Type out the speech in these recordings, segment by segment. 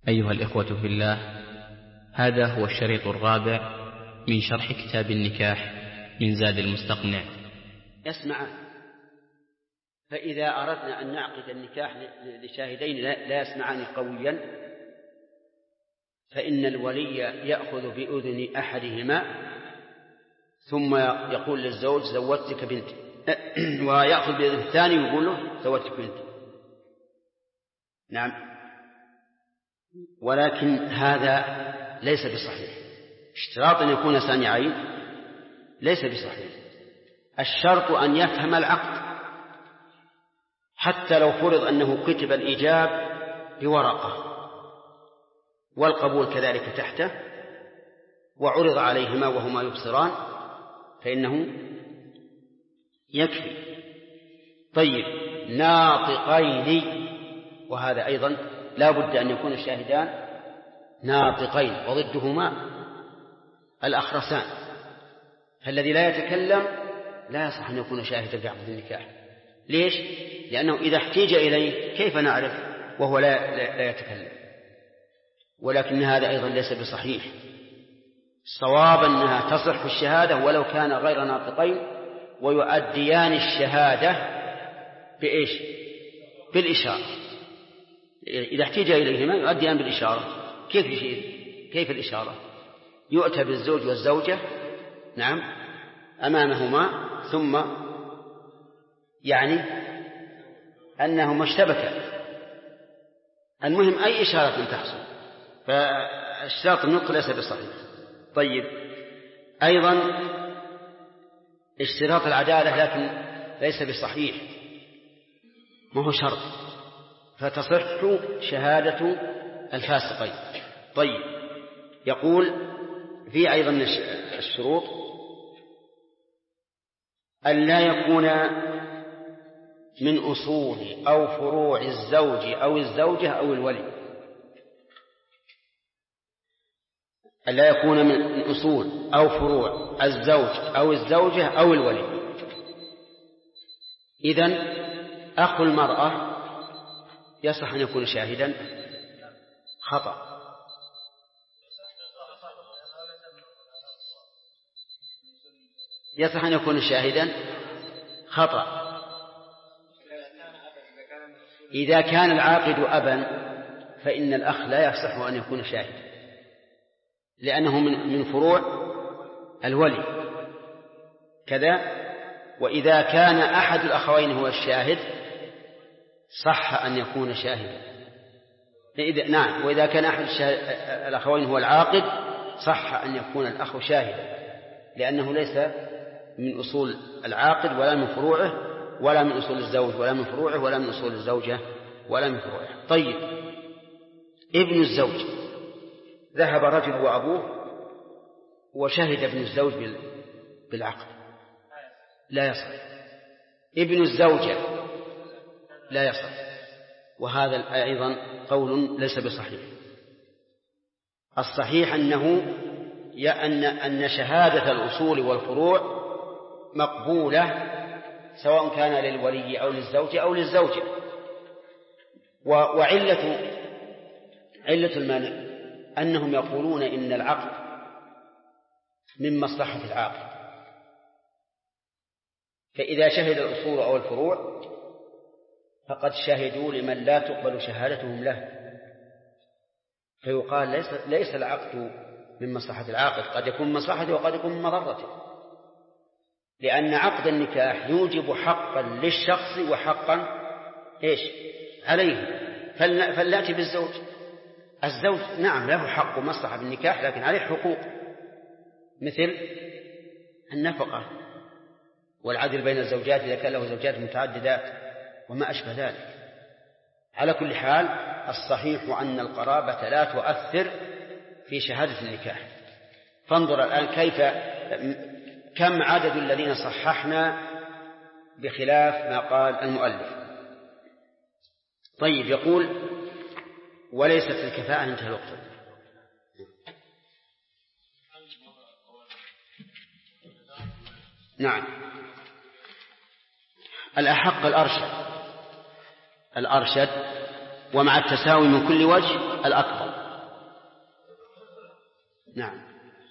أيها الإخوة في الله، هذا هو الشريط الرابع من شرح كتاب النكاح من زاد المستقنع. يسمع. فإذا أردنا أن نعقد النكاح لشاهدين لا يسمعان قويا، فإن الولي يأخذ بأذن أحدهما ثم يقول للزوج زوجتك بنتي، ويأخذ بأذن الثاني ويقول له زوجتك بنتي. نعم، ولكن هذا ليس بصحيح. اشتراط أن يكون سامعين ليس بصحيح. الشرط أن يفهم العقد، حتى لو فرض أنه كتب الإيجاب بورقة والقبول كذلك تحته وعرض عليهما وهما يبصران فإنه يكفي. طيب، ناطقين، وهذا أيضا لا بد أن يكون الشاهدان ناطقين، وضدهما الأخرسان. فالذي لا يتكلم لا يصح أن يكون شاهدا في عقد النكاح. ليش؟ لأنه إذا احتيج إليه كيف نعرف وهو لا يتكلم؟ ولكن هذا أيضا ليس بصحيح. الصواب أنها تصح الشهادة ولو كان غير ناطقين، ويؤديان الشهادة بإيش؟ بالإشارة. إذا احتيج إليهما يؤديان بالإشارة. كيف الإشارة؟ يؤتى بالزوج والزوجة نعم أمامهما، ثم يعني أنهما اشتبكا. المهم أي إشارة تحصل، فالشرط النطق ليس بصحيح. طيب، أيضا اشتراط العدالة لكن ليس بصحيح، ما هو شرط، فتصح شهادة الفاسقين. طيب، يقول في أيضا الشروط أن لا يكون من أصول أو فروع الزوج أو الزوجة أو الولي. أن لا يكون من أصول أو فروع الزوج أو الزوجة أو الولي. إذن أخو المرأة يصح أن يكون شاهدا؟ خطأ. يصح أن يكون شاهدا؟ خطأ. إذا كان العاقد أبا فإن الأخ لا يصح أن يكون شاهدا، لأنه من فروع الولي كذا. وإذا كان أحد الأخوين هو الشاهد صح أن يكون شاهدا. نعم، وإذا كان أحد الأخوين هو العاقد صح أن يكون الأخ شاهدا، لأنه ليس من أصول العاقد ولا من فروعه، ولا من أصول الزوج ولا من فروعه، ولا من أصول الزوجة ولا من فروعه. طيب، ابن الزوج، ذهب رجل وأبوه وشهد ابن الزوج بالعقد، لا يصح. ابن الزوجة لا يصح، وهذا أيضا قول ليس بصحيح. الصحيح أن شهادة الأصول والفروع مقبولة سواء كان للولي أو للزوجة أو للزوجة. وعلة المانع أنهم يقولون إن العقد من مصلحة العاقد، فإذا شهد الأصول أو الفروع فقد شهدوا لمن لا تقبل شهادتهم له، فيقال ليس العقد من مصلحة العاقد، قد يكون من مصلحته وقد يكون من مضرته، لأن عقد النكاح يوجب حقا للشخص وحقا عليه. فلنأتي بالزوج. الزوج نعم له حق ومصلحة بالنكاح، لكن عليه حقوق مثل النفقة والعدل بين الزوجات إذا كان له زوجات متعددات وما أشبه ذلك. على كل حال، الصحيح أن القرابة لا تؤثر في شهادة النكاح. فانظر الآن كم عدد الذين صححنا بخلاف ما قال المؤلف. طيب، يقول وليست الكفاءة. انتهى الوقت. نعم، الأحق الأرشد ومع التساوي من كل وجه الأكبر. نعم.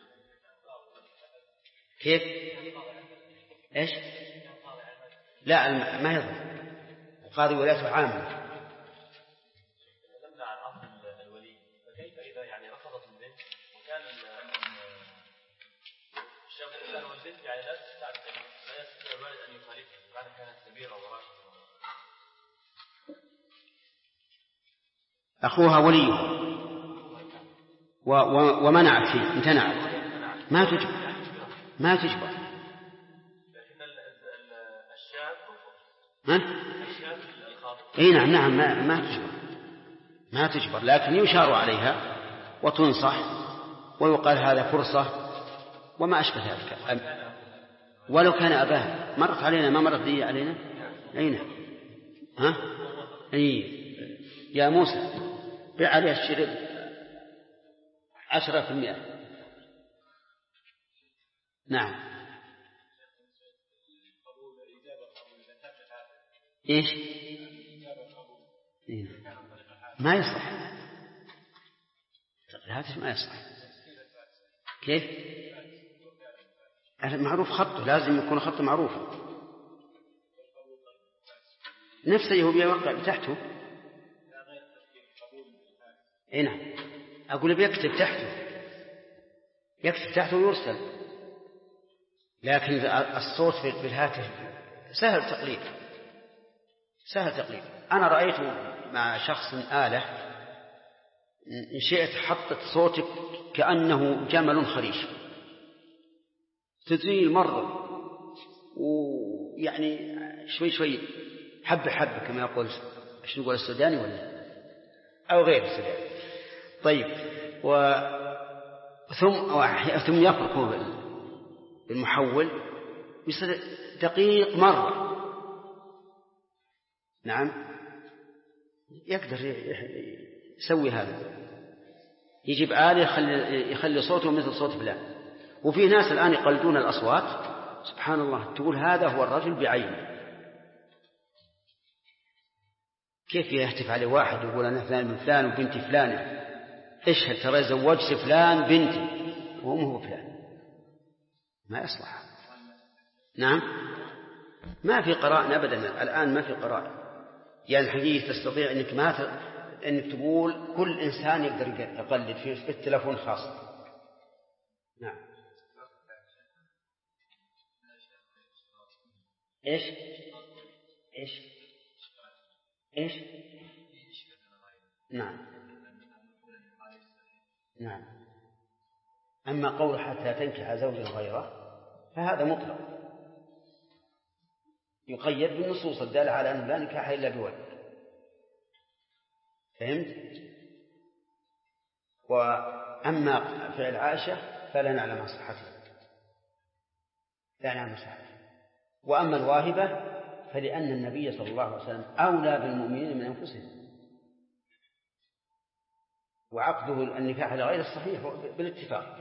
كيف؟ إيش؟ لا ما يضر. القاضي ولايته عامة. تكلمنا عن أصل الولي، فكيف إذا يعني رفضت البنت وكان الشاب كان والبنت يعني لا يستطيع الوالد أن يخالفها بعد كانت كبيرة وراشدة؟ أخوها وليه ومنعت فيه، امتنعت، ما تجبر. لكن الشاب اي نعم ما تجبر، لكن يشار عليها وتنصح ويقال هذا فرصة وما أشبه ذلك. ولو كان أباها مرت علينا، ما مرت لي علينا. أين يا موسى بيع عليها الشرب 10%. نعم. إيش؟ ما يصح، هذا ما يصح. كيف؟ معروف خطه، لازم يكون خطه معروفا. نفسه هو بيوقع تحته. هنا أقول بيكتب تحته ويرسل، لكن الصوت بالهاتف سهل تقليد. أنا رأيت مع شخص آلة إن شئت حطت صوتك كأنه جمل خريش، تزيل مرة ويعني شوي حبة كما يقول شنو نقول السوداني ولا أو غير السوداني. طيب ثم يفرق المحول يصير دقيق مرة. نعم يقدر يسوي هذا، يجيب آلة يخلي صوته مثل صوت فلان. وفي ناس الآن يقلدون الأصوات، سبحان الله، تقول هذا هو الرجل بعينه. كيف يهتف عليه واحد يقول أنا فلان من فلان وبنتي فلانة، اشهد ترى زوجت فلان بنتي وأمه فلان، ما يصلح. نعم ما في قراءة أبدا الآن، ما في قراءة. يعني الحقيقة تستطيع أنك تقول كل إنسان يقدر يقلد في التلفون خاص. نعم. إيش نعم. أما قول حتى تنكح زوجا غيره فهذا مطلق، يقيد بالنصوص الدالة على أنه لا نكاح إلا بولد. فهمت؟ وأما فعل عائشة فلا نعلم صحته، وأما الواهبة فلأن النبي صلى الله عليه وسلم أولى بالمؤمنين من أنفسهم، وعقده النكاح لغير الصحيح بالاتفاق.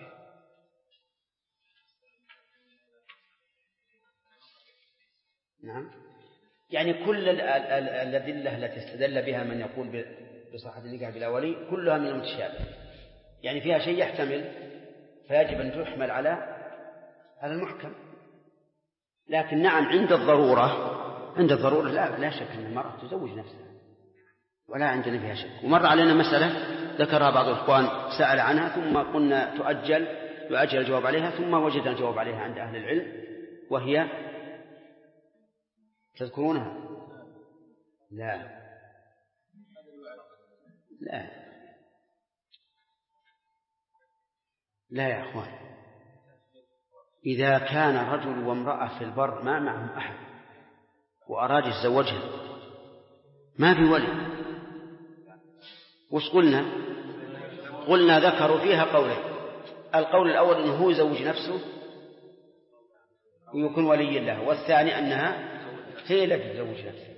نعم. يعني كل الأدلة التي استدل بها من يقول بصحة النكاح بلا ولي كلها من المتشابه، يعني فيها شيء يحتمل فيجب أن تحمل على المحكم. لكن نعم عند الضرورة لا شك أن المرأة تزوج نفسها، ولا عندنا فيها شك. ومر علينا مسألة ذكرها بعض الإخوان سأل عنها، ثم قلنا يؤجل الجواب عليها، ثم وجدنا الجواب عليها عند أهل العلم، وهي تذكرونها؟ لا يا أخوان، إذا كان رجل وامرأة في البر ما معهم أحد وأراد يتزوجها ما في ولي، وش قلنا ذكروا فيها قولين. القول الأول أنه هو يزوج نفسه ويكون ولي له، والثاني أنها هي التي تزوج نفسها.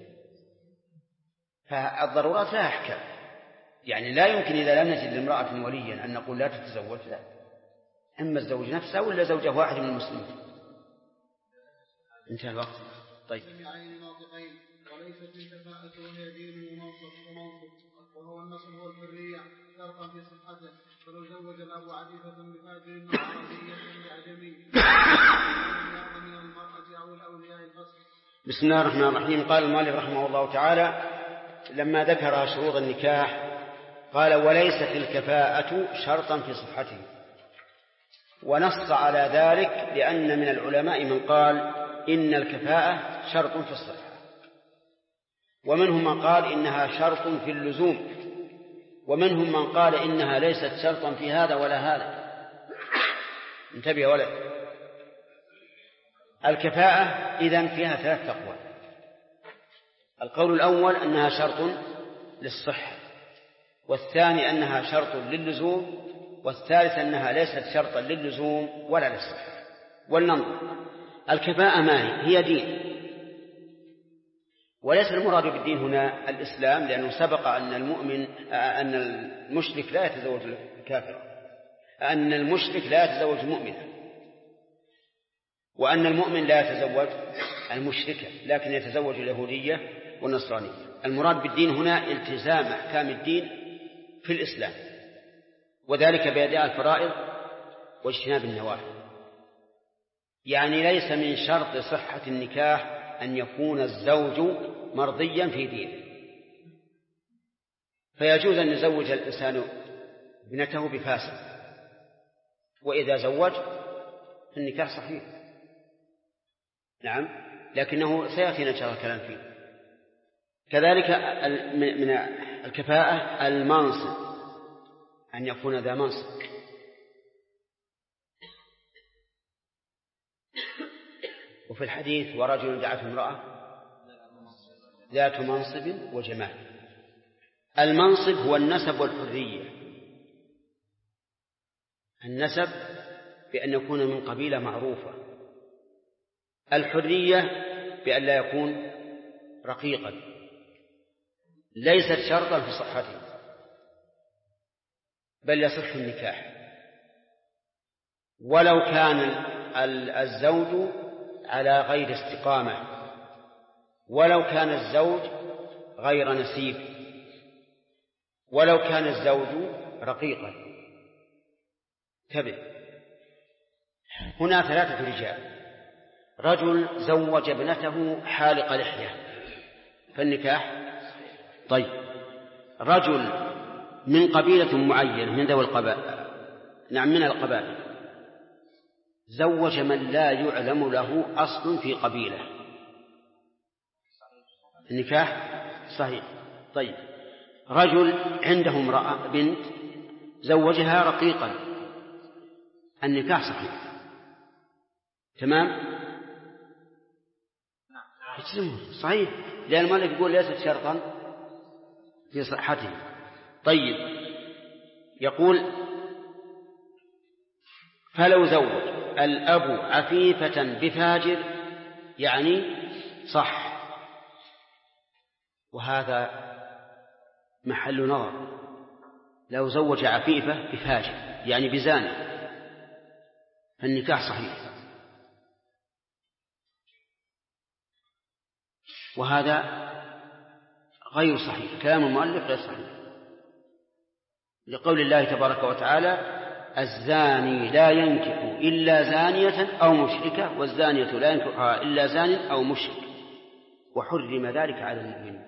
فالضرورات لا أحكام، يعني لا يمكن إذا لم نجد لامرأة وليا أن نقول لا تتزوج، لا، إما تزوج نفسها ولا زوجها واحد من المسلمين. انتهى الوقت. طيب وليست الكفاءة وهي دين ومنصب وهو النصب والحرية شرطا في صحته. فلو زوج الأب عفيفة بفاجر أو عربية بأعجمي من المرأة أو الأولياء الفصل. بسم الله الرحمن الرحيم. قال المؤلف رحمه الله تعالى لما ذكر شروط النكاح قال وليست الكفاءة شرطا في صحته، ونص على ذلك لأن من العلماء من قال إن الكفاءة شرط في الصحة، ومنهم من قال إنها شرط في اللزوم، ومنهم من قال إنها ليست شرطا في هذا ولا هذا. انتبه ولد. الكفاءة إذن فيها 3 أقوال. القول الأول أنها شرط للصحة، والثاني أنها شرط للزوم، والثالث أنها ليست شرطا للزوم ولا للصحة. ولننظر الكفاءة ما هي دين، وليس المراد بالدين هنا الإسلام، لأنه سبق أن المشرك لا يتزوج الكافر، أن المشرك لا يتزوج المؤمنة، وأن المؤمن لا يتزوج المشركة لكن يتزوج اليهودية والنصرانية. المراد بالدين هنا التزام أحكام الدين في الإسلام، وذلك بأداء الفرائض واجتناب النواهي. يعني ليس من شرط صحة النكاح أن يكون الزوج مرضيا في دينه، فيجوز أن يزوج الإنسان ابنته بفاسق، وإذا زوج النكاح صحيح. نعم، لكنه سيأتينا إن شاء الله الكلام فيه. كذلك من الكفاءة المنصب، أن يكون ذا منصب. وفي الحديث ورجل دعته امرأة ذات منصب وجمال. المنصب هو النسب والحرية. النسب بأن يكون من قبيلة معروفة، الحرية بأن لا يكون رقيقا، ليست شرطا في صحته بل يصح النكاح ولو كان الزوج على غير استقامة، ولو كان الزوج غير نسيب، ولو كان الزوج رقيقا. انتبه، هنا 3 رجال. رجل زوج ابنته حالق لحية فالنكاح طيب. رجل من قبيلة معينة من ذوي القبائل، نعم من القبائل، زوج من لا يعلم له أصل في قبيلة، النكاح صحيح. طيب، رجل عنده امرأة بنت زوجها رقيقا، النكاح صحيح. تمام، صحيح، لأن المؤلف يقول ليست شرطا في صحته. طيب، يقول فلو زوج الأب عفيفة بفاجر يعني صح، وهذا محل نظر. لو زوج عفيفة بفاجر يعني بزاني فالنكاح صحيح، وهذا غير صحيح. كلام المؤلف غير صحيح لقول الله تبارك وتعالى الزاني لا ينكح إلا زانية أو مشركة والزانية لا ينكحها إلا زان أو مشرك وحرم ذلك على المؤمنين.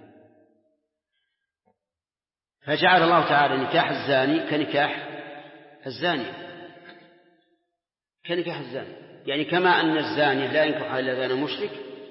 فجعل الله تعالى نكاح الزاني كنكاح الزانية، كنكاح الزاني، يعني كما أن الزاني لا ينكحها إلا زان مشرك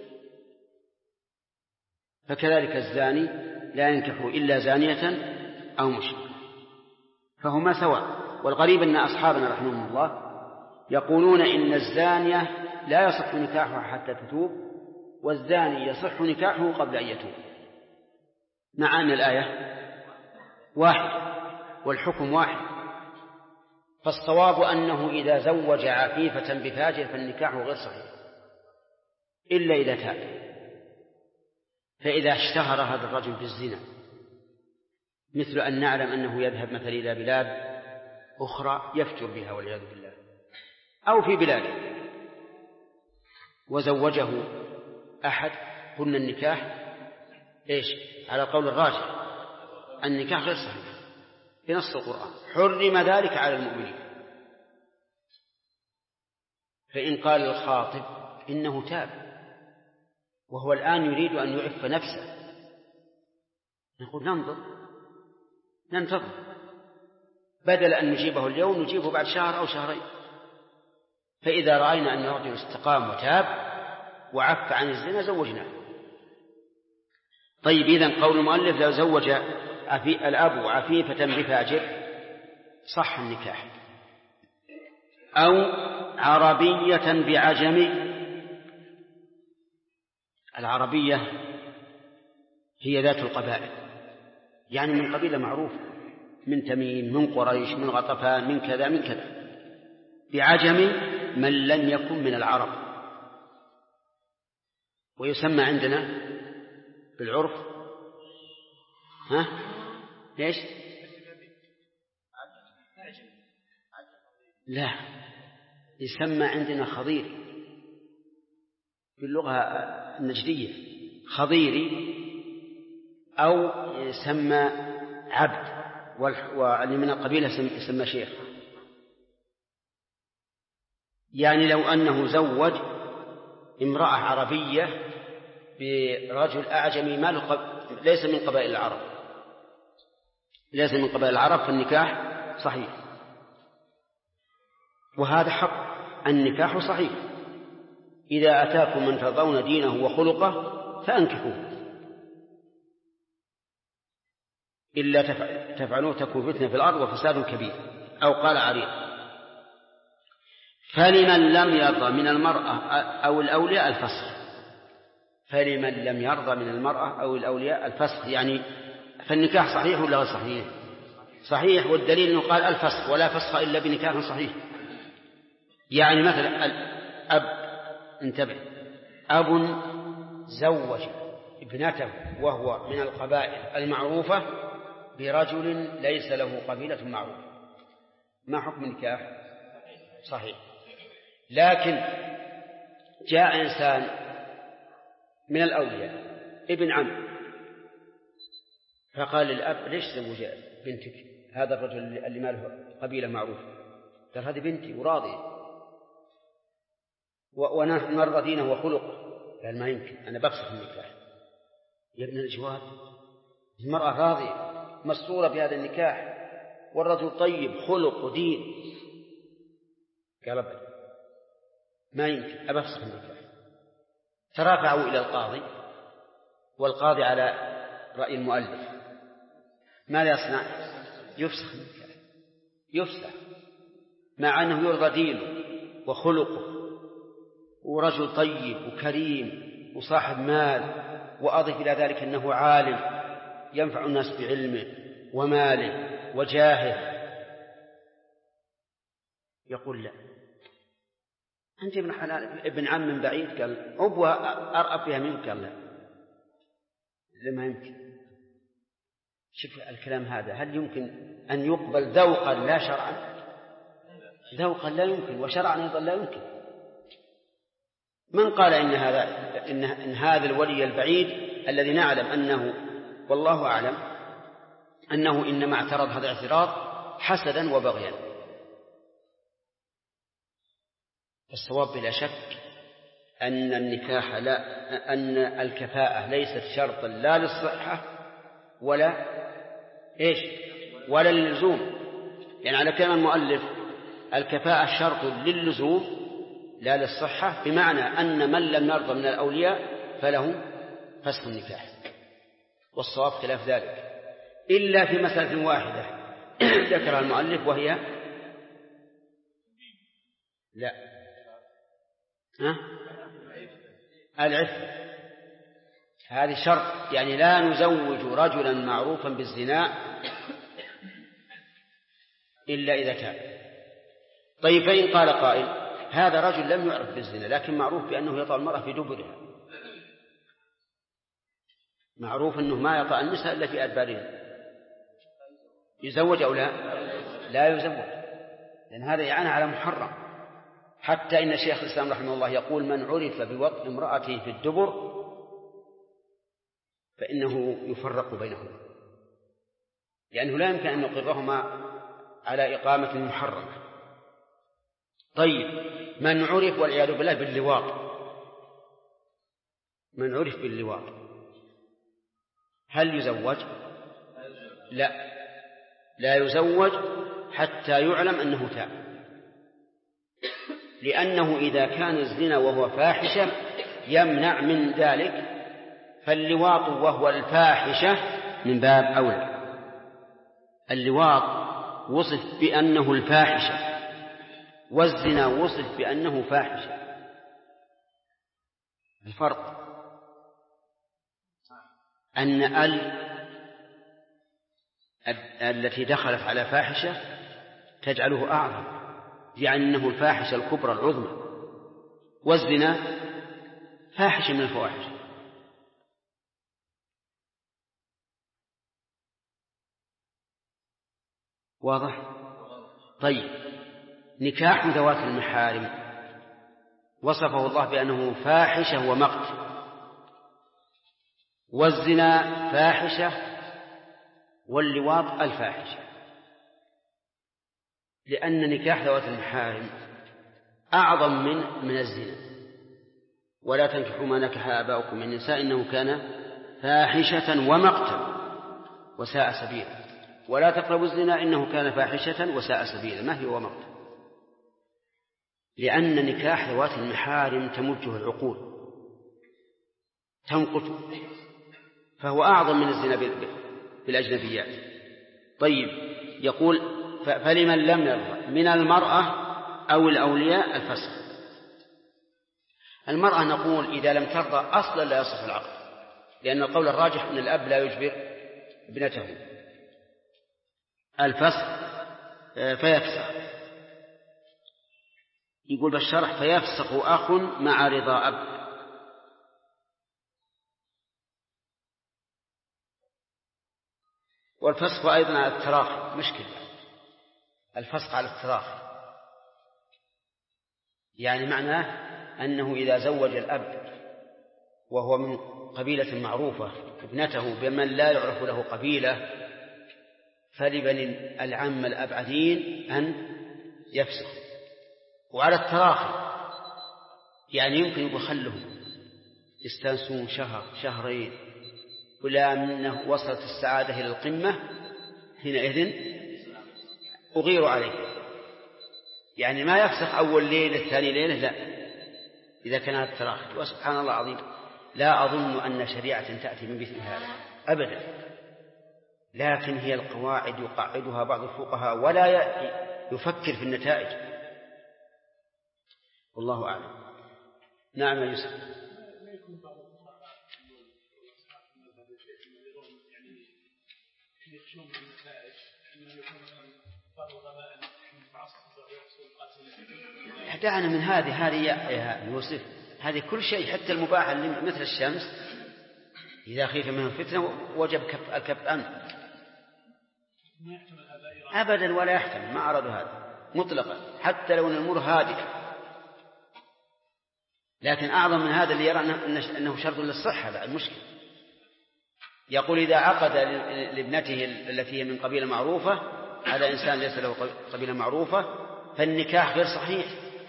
فكذلك الزاني لا ينكح إلا زانية أو مشرك، فهما سواء. والغريب أن أصحابنا رحمهم الله يقولون إن الزانية لا يصح نكاحها حتى تتوب، والزاني يصح نكاحه قبل أن يتوب، مع أن الآية واحد والحكم واحد. فالصواب أنه إذا زوج عفيفة بفاجر فالنكاح غير صحيح إلا إذا تاب. فإذا اشتهر هذا الرجل بالزنا، مثل أن نعلم أنه يذهب مثلا إلى بلاد أخرى يفجر بها والعياذ بالله، أو في بلاده وزوجه أحد، قلنا النكاح إيش؟ على القول الراجح النكاح غير صحيح بنص القرآن، حرم ذلك على المؤمنين. فإن قال الخاطب إنه تاب وهو الآن يريد أن يعف نفسه، نقول ننتظر، بدل أن نجيبه اليوم نجيبه بعد شهر أو شهرين. فإذا رأينا أن الرجل استقام وتاب وعف عن الزنا زوجناه. طيب، إذن قول المؤلف لو زوج الأب عفيفة بفاجر صح النكاح، أو عربية بعجمي. العربية هي ذات القبائل، يعني من قبيلة معروفة، من تميم، من قريش، من غطفان، من كذا من كذا. بعجمي من لم يكن من العرب، ويسمى عندنا بالعرف ليش؟ لا، يسمى عندنا خضير باللغة النجدية، خضيري، أو يسمى عبد، واللي من القبيلة يسمى شيخ. يعني لو أنه زوج امرأة عربية برجل أعجمي ليس من قبائل العرب، ليس من قبائل العرب، فالنكاح صحيح. وهذا حق، النكاح صحيح. إذا أتاكم من ترضون دينه وخلقه فأنكحوه، إلا تفعلوه تكون فتنة في الأرض وفساد كبير. أو قال عريض: فلمن لم يرضى من المرأة أو الأولياء الفسخ. فلمن لم يرضى من المرأة أو الأولياء الفسخ، يعني فالنكاح صحيح ولا غير صحيح؟ صحيح، والدليل أنه قال الفسخ، ولا فسخ إلا بنكاح صحيح. يعني مثلا الأب، انتبه، أب زوج ابنته وهو من القبائل المعروفة برجل ليس له قبيلة معروفة، ما حكم النكاح؟ صحيح. لكن جاء إنسان من الأولياء ابن عم، فقال للأب: ليش زوج بنتك هذا الرجل اللي ما له قبيلة معروفة؟ قال: هذه بنتي وراضية ونرضى دينه وخلقه. قال: ما يمكن، أنا بفسخ النكاح. يا ابن الجواد، المرأة راضية مسرورة بهذا النكاح، والرجل طيب خلق ودين. قال: أبدا، ما يمكن، أبفسخ النكاح. ترافعوا إلى القاضي، والقاضي على رأي المؤلف ماذا يصنع؟ يفسخ النكاح، يفسخ، مع أنه يرضى دينه وخلقه ورجل طيب وكريم وصاحب مال، وأضف إلى ذلك أنه عالم ينفع الناس بعلمه وماله وجاهه. يقول: لا، أنت ابن حلال، ابن عم من بعيد. قال: أبوها أرأب فيها منك. قال: لا، لما يمكن. شوف الكلام هذا، هل يمكن أن يقبل ذوقا لا شرعا؟ ذوقا لا يمكن، وشرعا أيضا لا يمكن. من قال إن هذا الولي البعيد الذي نعلم أنه، والله أعلم، أنه إنما اعترض هذا الاعتراض حسدا وبغيا؟ الصواب بلا شك أن النكاح أن الكفاءة ليست شرطا لا للصحة ولا للزوم. يعني على كلام المؤلف الكفاءة شرط للزوم لا للصحة، بمعنى أن من لم يرضى من الأولياء فله فسخ النكاح. والصواب خلاف ذلك، إلا في مسألة واحدة ذكرها المؤلف، وهي العفة. هذه شرط، يعني لا نزوج رجلا معروفا بالزنا إلا إذا كان. طيب، فإن قال قائل: هذا رجل لم يعرف بالزنا لكن معروف بأنه يطأ المرأة في دبرها، معروف أنه ما يطأ النساء إلا في أدبارها، يزوج أو لا يزوج، لأن هذا يعانى على محرم. حتى إن شيخ الإسلام رحمه الله يقول: من عرف بوطء امرأته في الدبر فإنه يفرق بينهما، لأنه لا يمكن أن نقرهما على إقامة محرمة. طيب، من عرف والعياذ بالله باللواط، من عرف باللواط هل يزوج؟ لا يزوج حتى يعلم أنه تاب، لأنه إذا كان الزنا وهو فاحشة يمنع من ذلك، فاللواط وهو الفاحشة من باب أولى. اللواط وصف بأنه الفاحشة، والزنا وصف بأنه فاحشة. الفرق أن التي دخلت على فاحشة تجعله أعظم، يعني أنه الفاحشة الكبرى العظمى، والزنا فاحشة من الفواحش. واضح؟ طيب، نكاح ذوات المحارم وصفه الله بأنه فاحشة ومقت، والزنا فاحشة، واللواط الفاحشة، لأن نكاح ذوات المحارم أعظم من الزنا. ولا تنكحوا ما نكح آباؤكم من النساء إنه كان فاحشة ومقتا وساء سبيلا، ولا تقربوا الزنا إنه كان فاحشة وساء سبيلا. ما هي ومقتا؟ لأن نكاح ذوات المحارم تمجه العقول، تنقت، فهو أعظم من الزنا بالأجنبيات. طيب، يقول فلمن لم يرضى من المرأة أو الأولياء الفسخ. المرأة نقول إذا لم ترضى أصلا لا يصح العقد، لأن القول الراجح أن الأب لا يجبر ابنته. الفسخ فيفسخ، يقول بالشرح فيفسخ أخ مع رضا أب. والفسخ أيضا على التراخي، مشكلة الفسخ على التراخي، يعني معناه أنه إذا زوج الأب وهو من قبيلة معروفة ابنته بمن لا يعرف له قبيلة، فلبني العم الأبعدين أن يفسخ. وعلى التراخي يعني يمكن يخلهم يستانسون شهر شهرين، ولا منه وصلت السعادة إلى القمة، حينئذ أغير عليه، يعني ما يفسخ أول ليلة ثاني ليلة، لا، إذا كان هذا التراخي. وسبحان الله العظيم لا أظن أن شريعة تأتي من مثل هذا أبدا، لكن هي القواعد يقعدها بعض الفقهاء ولا يفكر في النتائج، والله أعلم. نعم يا يوسف. دعنا من هذه يا يوسف، هذه كل شيء حتى المباح مثل الشمس إذا خيف منه فتنة وجب الكف عنه أبدا، ولا يحتمل، ما أرادوا هذا مطلقا حتى لو أن الأمور هادئة. لكن أعظم من هذا اللي يرى أنه شرط للصحة بعد مشكلة. يقول إذا عقد لابنته التي هي من قبيلة معروفة على إنسان ليس له قبيلة معروفة فالنكاح غير صحيح،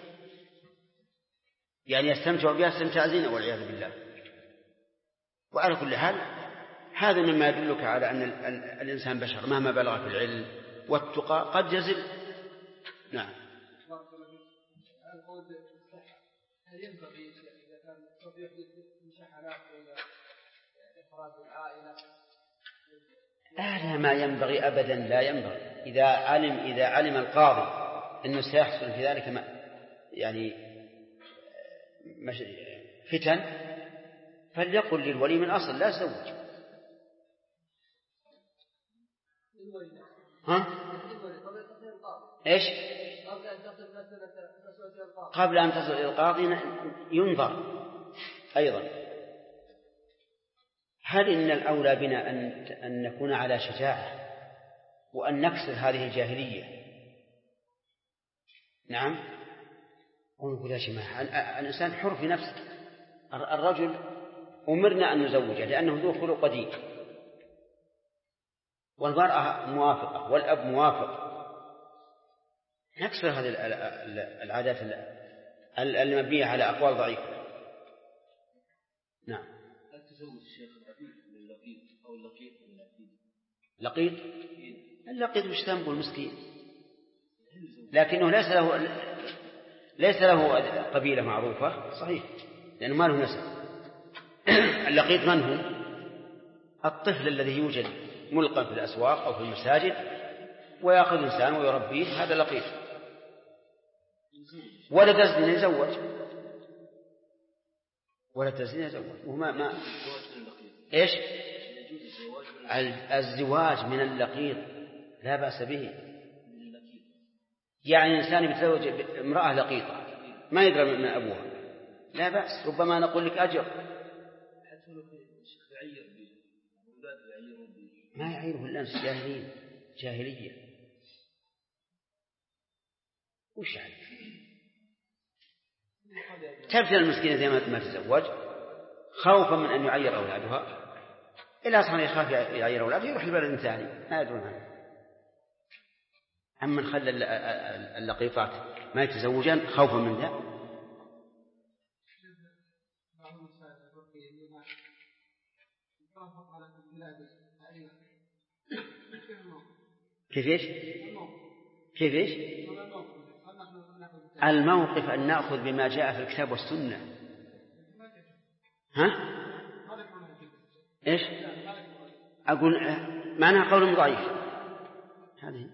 يعني يستمتع بها استمتاع زنا والعياذ بالله. وعلى كل حال هذا مما يدلك على أن الإنسان بشر مهما بلغ في العلم والتقى قد يزل. نعم. هل ينبغي إذا كان الصوت يحدث مشاحنات ولا إفراد العائلة؟ لا، ما ينبغي أبدا، لا ينبغي. إذا علم القاضي أنه سيحصل في ذلك يعني فتن فليقل للولي من أصل لا تزوج. ها؟ إيش؟ قبل أن تصل إلى القاضي ينظر أيضا هل إن الأولى بنا أن نكون على شجاعة وأن نكسر هذه الجاهلية. نعم، ونقول يا جماعة الإنسان حر في نفسه. الرجل أمرنا أن نزوجه لأنه ذو خلق قديم، والمرأة موافقة والأب موافق. نكسر هذه العادات المبنية على أقوال ضعيفة. نعم. هل تزوج الشيخ العبيد لللقيط أو اللقيط من العبيد؟ لقيط؟ اللقيط مش ذنبه المسكين، لكنه ليس له قبيلة معروفة، صحيح، لأنه ما له نسب. اللقيط من هو؟ الطفل الذي يوجد ملقا في الأسواق أو في المساجد ويأخذ إنسان ويربيه، هذا لقيط. ولد الزنا يزوج، ولد الزنا يزوج، وما إيش؟ الزواج من اللقيط لا بأس به. يعني إنسان يتزوج امرأة لقيطة ما يدري من أبوها، لا بأس، ربما نقول لك أجر. ما يعيره الناس جاهلية. وش يعني؟ تبتل المسكينة زي ما تزوج خوفا من أن يعير أولادها، إلا أصلا يخاف يعير أولاده يروح لبلد ثاني ما يدرون عنه. أما خلى اللقيطات ما يتزوجان خوفا من ذا. كيف الموقف أن نأخذ بما جاء في الكتاب والسنة. ها؟ إيش؟ أقول معناها قول ضعيف هذه.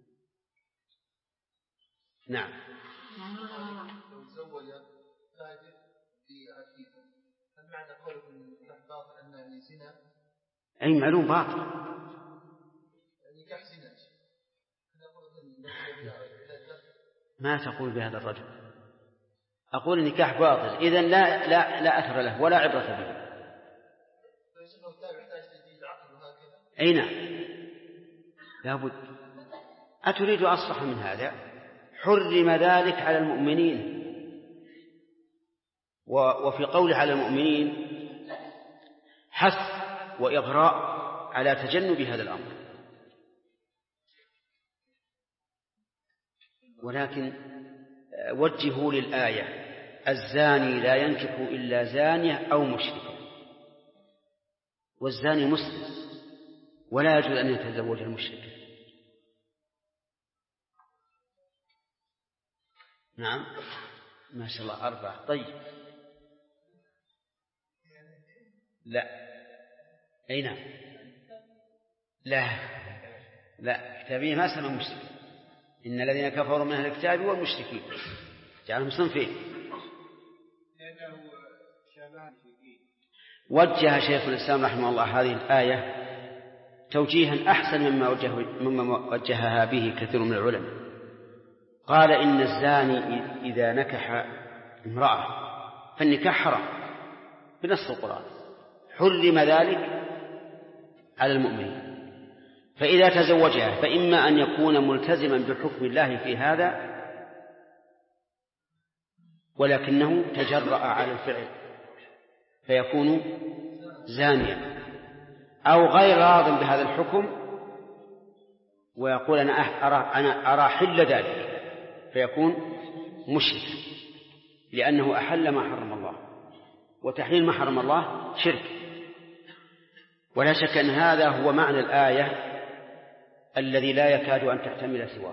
نعم. لو تزوج تاجر بعفيفة، هل معنى قولكم باطل أنه زنا؟ أي معلوم باطل. يعني كحسنات. ما تقول بهذا الرجل؟ أقول النكاح باطل، إذن لا أثر له ولا عبرة به. أي نعم لابد. أتريد أصرح من هذا؟ حرم ذلك على المؤمنين، وفي قول على المؤمنين حث وإغراء على تجنب هذا الأمر. ولكن وجهوا للآية: الزاني لا ينكح إلا زانية أو مشركة، والزاني مسلم ولا يجوز أن يتزوج المشركة. نعم ما شاء الله 4. طيب لا أي نعم لا كتابية ما سمى مشرك. إن الذين كفروا من أهل الكتاب والمشركين جعلهم صنفين. وجه شيخ الإسلام رحمه الله هذه الآية توجيها أحسن مما وجهها به كثير من العلماء. قال إن الزاني إذا نكح امرأة فالنكاح حرام بنص القرآن، حرم ذلك على المؤمنين. فإذا تزوجها فإما أن يكون ملتزما بحكم الله في هذا ولكنه تجرأ على الفعل فيكون زانيا، أو غير راض بهذا الحكم ويقول أنا أرى حل ذلك فيكون مشرك، لأنه أحل ما حرم الله، وتحليل ما حرم الله شرك. ولا شك أن هذا هو معنى الآية الذي لا يكاد أن تحتمل سواه.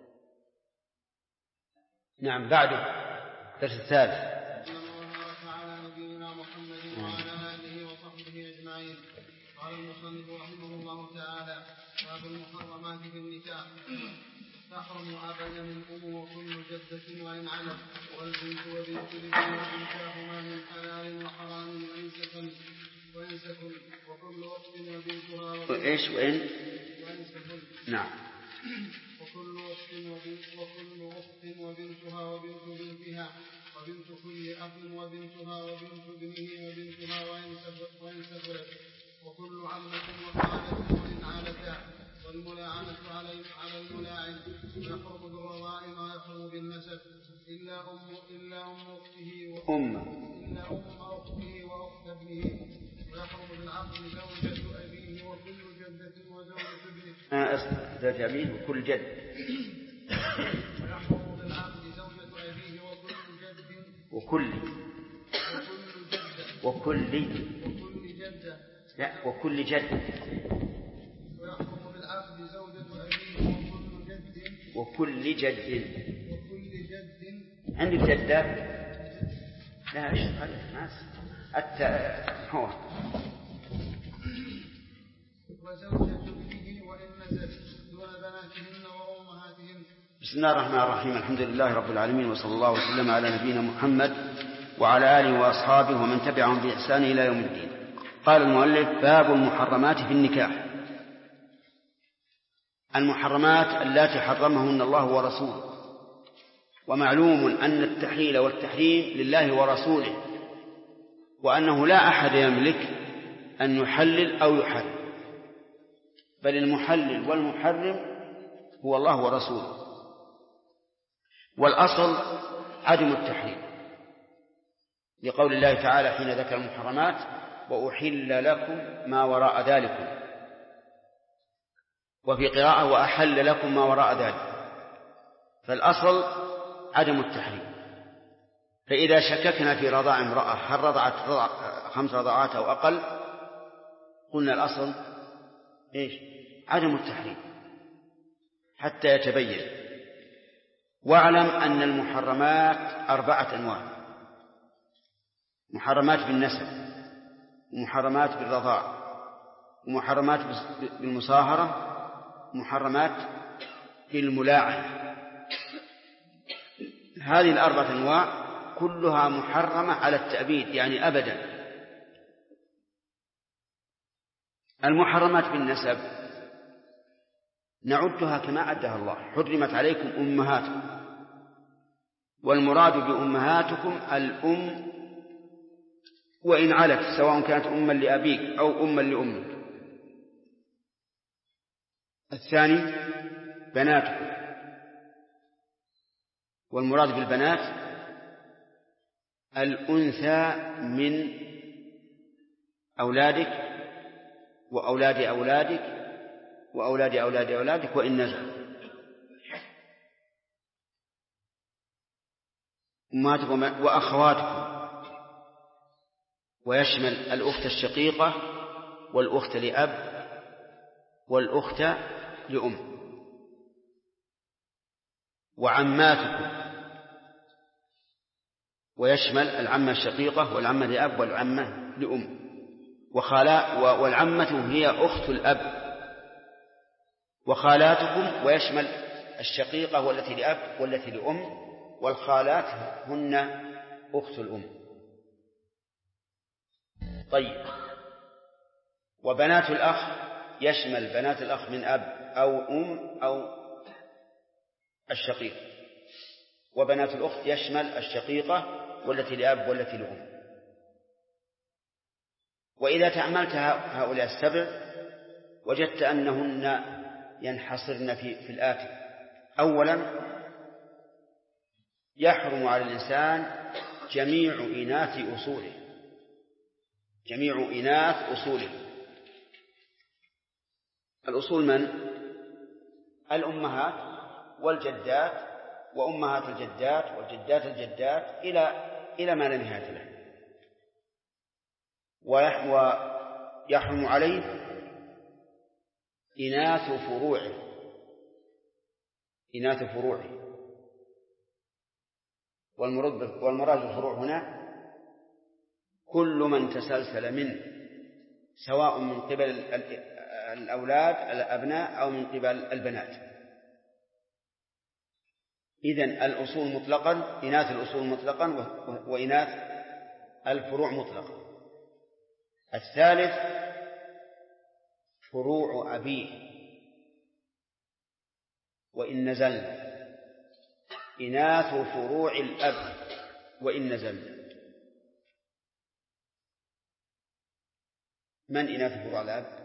نعم بعده درس الثالث. على نبينا محمد وعلى آله وصحبه أجمعين. قال المصنف رحمه الله تعالى: باب المحرمات في النكاح. تحرم أبدا من كل جدة وإن علت، والبنت وبنت الابن وإنكاهما من حلال وحرام وإن سكن وكل أخت وبنتها إيش وإن نعم وكل أخت وبنتها وبنت بنتها وبنت كل أخ وبنتها وبنت ابنه وبنتها وإن سكنت وكل عمة وخالة وإن علتا، والملاعنة على الملاعن، ويحرم بالرضاء ما يحرم بالنسب إلا أم أخته إن أم أخته وأخت ابنه. ويحرم بالعقد زوجة أبيه وكل جدة وزوجة ابنه. زوجة أبيه وكل جد. ويحرم بالعقد زوجة أبيه وكل جد وكل جدة لا وكل جد. ويحرم بالعقد زوجة أبيه وكل جد. عندك جدة لا إيش هذا هو وزوجة ابنه وإن نزل دون بناتهن وأمهاتهن. بسم الله الرحمن الرحيم. الحمد لله رب العالمين، وصلى الله وسلم على نبينا محمد وعلى آله وأصحابه ومن تبعهم بإحسان إلى يوم الدين. قال المؤلف: باب المحرمات في النكاح. المحرمات التي حرمهن الله ورسوله. ومعلوم أن التحليل والتحريم لله ورسوله، وأنه لا أحد يملك أن يحلل أو يحرم، بل المحلل والمحرم هو الله ورسوله. والأصل عدم التحريم، لقول الله تعالى حين ذكر المحرمات: وأحل لكم ما وراء ذلكم. وفي قراءة: وأحل لكم ما وراء ذلك. فالأصل عدم التحريم. فإذا شككنا في رضاع امرأة هل رضعت 5 رضعات أو أقل، قلنا الأصل إيش؟ عدم التحريم حتى يتبين. واعلم أن المحرمات 4 أنواع: محرمات بالنسب، ومحرمات بالرضاع، ومحرمات بالمصاهرة، ومحرمات بالملاعنة. هذه 4 أنواع كلها محرمة على التأبيد، يعني أبدا. المحرمات بالنسب نعدها كما عدها الله: حرمت عليكم أمهاتكم. والمراد بأمهاتكم الأم وإن علت، سواء كانت أما لأبيك أو أما لأمك. الثاني بناتكم. والمراد بالبنات الأنثى من أولادك وأولاد أولادك وأولاد أولاد أولادك وإن نزل. أمهاتكم وأخواتكم، ويشمل الأخت الشقيقة والأخت لأب والأخت لأم. وعماتكم، ويشمل العمة الشقيقة والعمة لأب والعمة لأم. والعمة هي أخت الأب. وخالاتكم، ويشمل الشقيقة والتي لأب والتي لأم. والخالات هن أخت الأم. طيب. وبنات الأخ يشمل بنات الأخ من أب أو أم أو الشقيق. وبنات الأخت يشمل الشقيقة والتي لأب والتي لأم. وإذا تأملت هؤلاء 7 وجدت أنهن ينحصرن في الآتي: أولا، يحرم على الإنسان جميع إناث أصوله. جميع إناث أصوله. الأصول من؟ الأمهات والجدات وأمهات الجدات والجدات الجدات إلى ما لا نهاية له. ويحرم عليه إناث فروعه. والمراد بالفروع هنا كل من تسلسل منه، سواء من قبل الأولاد الأبناء أو من قبل البنات. إذن الأصول مطلقا، إناث الأصول مطلقا، وإناث الفروع مطلقا. الثالث فروع أبيه وإن نزل. إناث فروع الأب وإن نزل. من إناث فروع الأب؟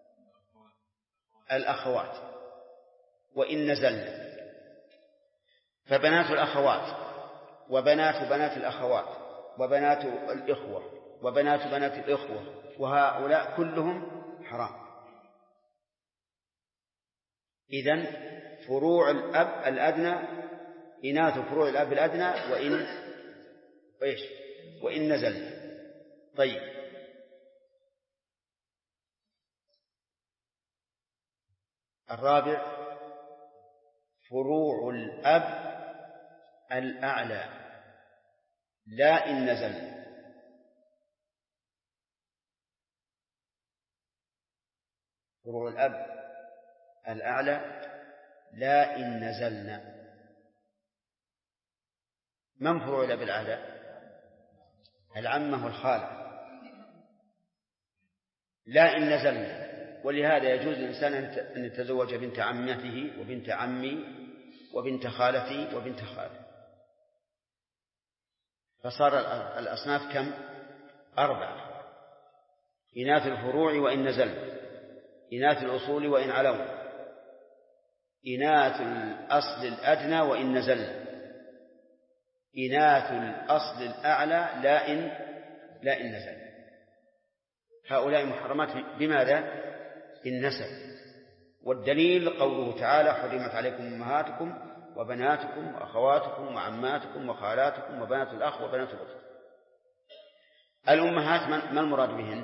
الأخوات وإن نزل. فبنات الأخوات وبنات بنات الأخوات وبنات الإخوة وبنات بنات الإخوة، وهؤلاء كلهم حرام. إذن فروع الأب الأدنى إناث فروع الأب الأدنى وإن نزل. طيب، الرابع فروع الأب الأعلى لا إن نزل. فروع الأب الأعلى لا إن نزلنا. من فروع الأب الأعلى؟ العمة والخالة لا إن نزلنا. ولهذا يجوز للإنسان أن يتزوج بنت عمته وبنت عمي وبنت خالتي وبنت خالتي، فصار الأصناف كم؟ 4: إناث الفروع وإن نزل، إناث الأصول وإن علوا، إناث الأصل الأدنى وإن نزل، إناث الأصل الأعلى لا إن نزل. هؤلاء محرمات بماذا؟ بالنسب. والدليل قوله تعالى: حرمت عليكم أمهاتكم وبناتكم وأخواتكم وعماتكم وخالاتكم وبنات الأخ وبنات الأخت. الأمهات ما المراد بهن؟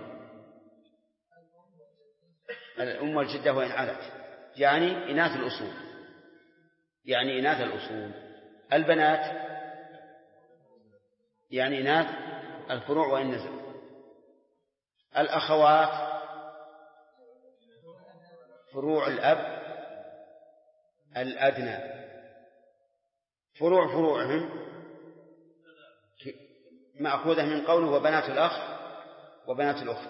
الأم والجدة وإن علت، يعني إناث الأصول. البنات يعني إناث الفروع وإن نزل. الأخوات فروع الأب الأدنى. فروعهم مأخوذة من قوله وبنات الأخ وبنات الأخت.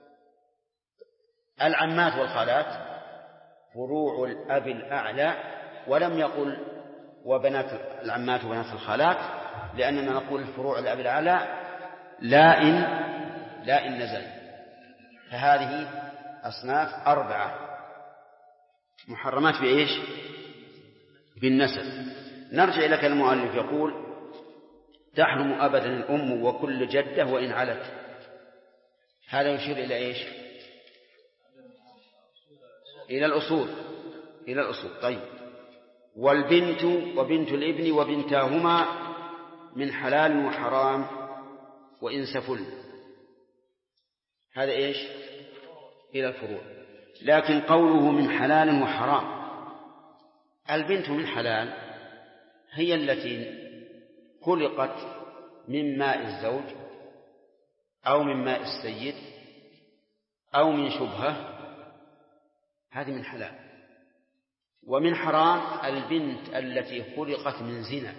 العمات والخالات فروع الأب الأعلى، ولم يقل وبنات العمات وبنات الخالات، لأننا نقول فروع الأب الأعلى لا إن نزل. فهذه أصناف 4 محرمات بإيش؟ بالنسب. نرجع إلى كلام المؤلف يقول: تحرم أبدا الأم وكل جدة وإن علت. هذا يشير إلى إيش؟ إلى الأصول. طيب، والبنت وبنت الابن وبنتاهما من حلال وحرام وإن سفل. هذا إيش؟ إلى الفروع. لكن قوله من حلال وحرام، البنت من حلال هي التي خلقت من ماء الزوج أو من ماء السيد أو من شبهة، هذه من حلال. ومن حرام البنت التي خلقت من زنا،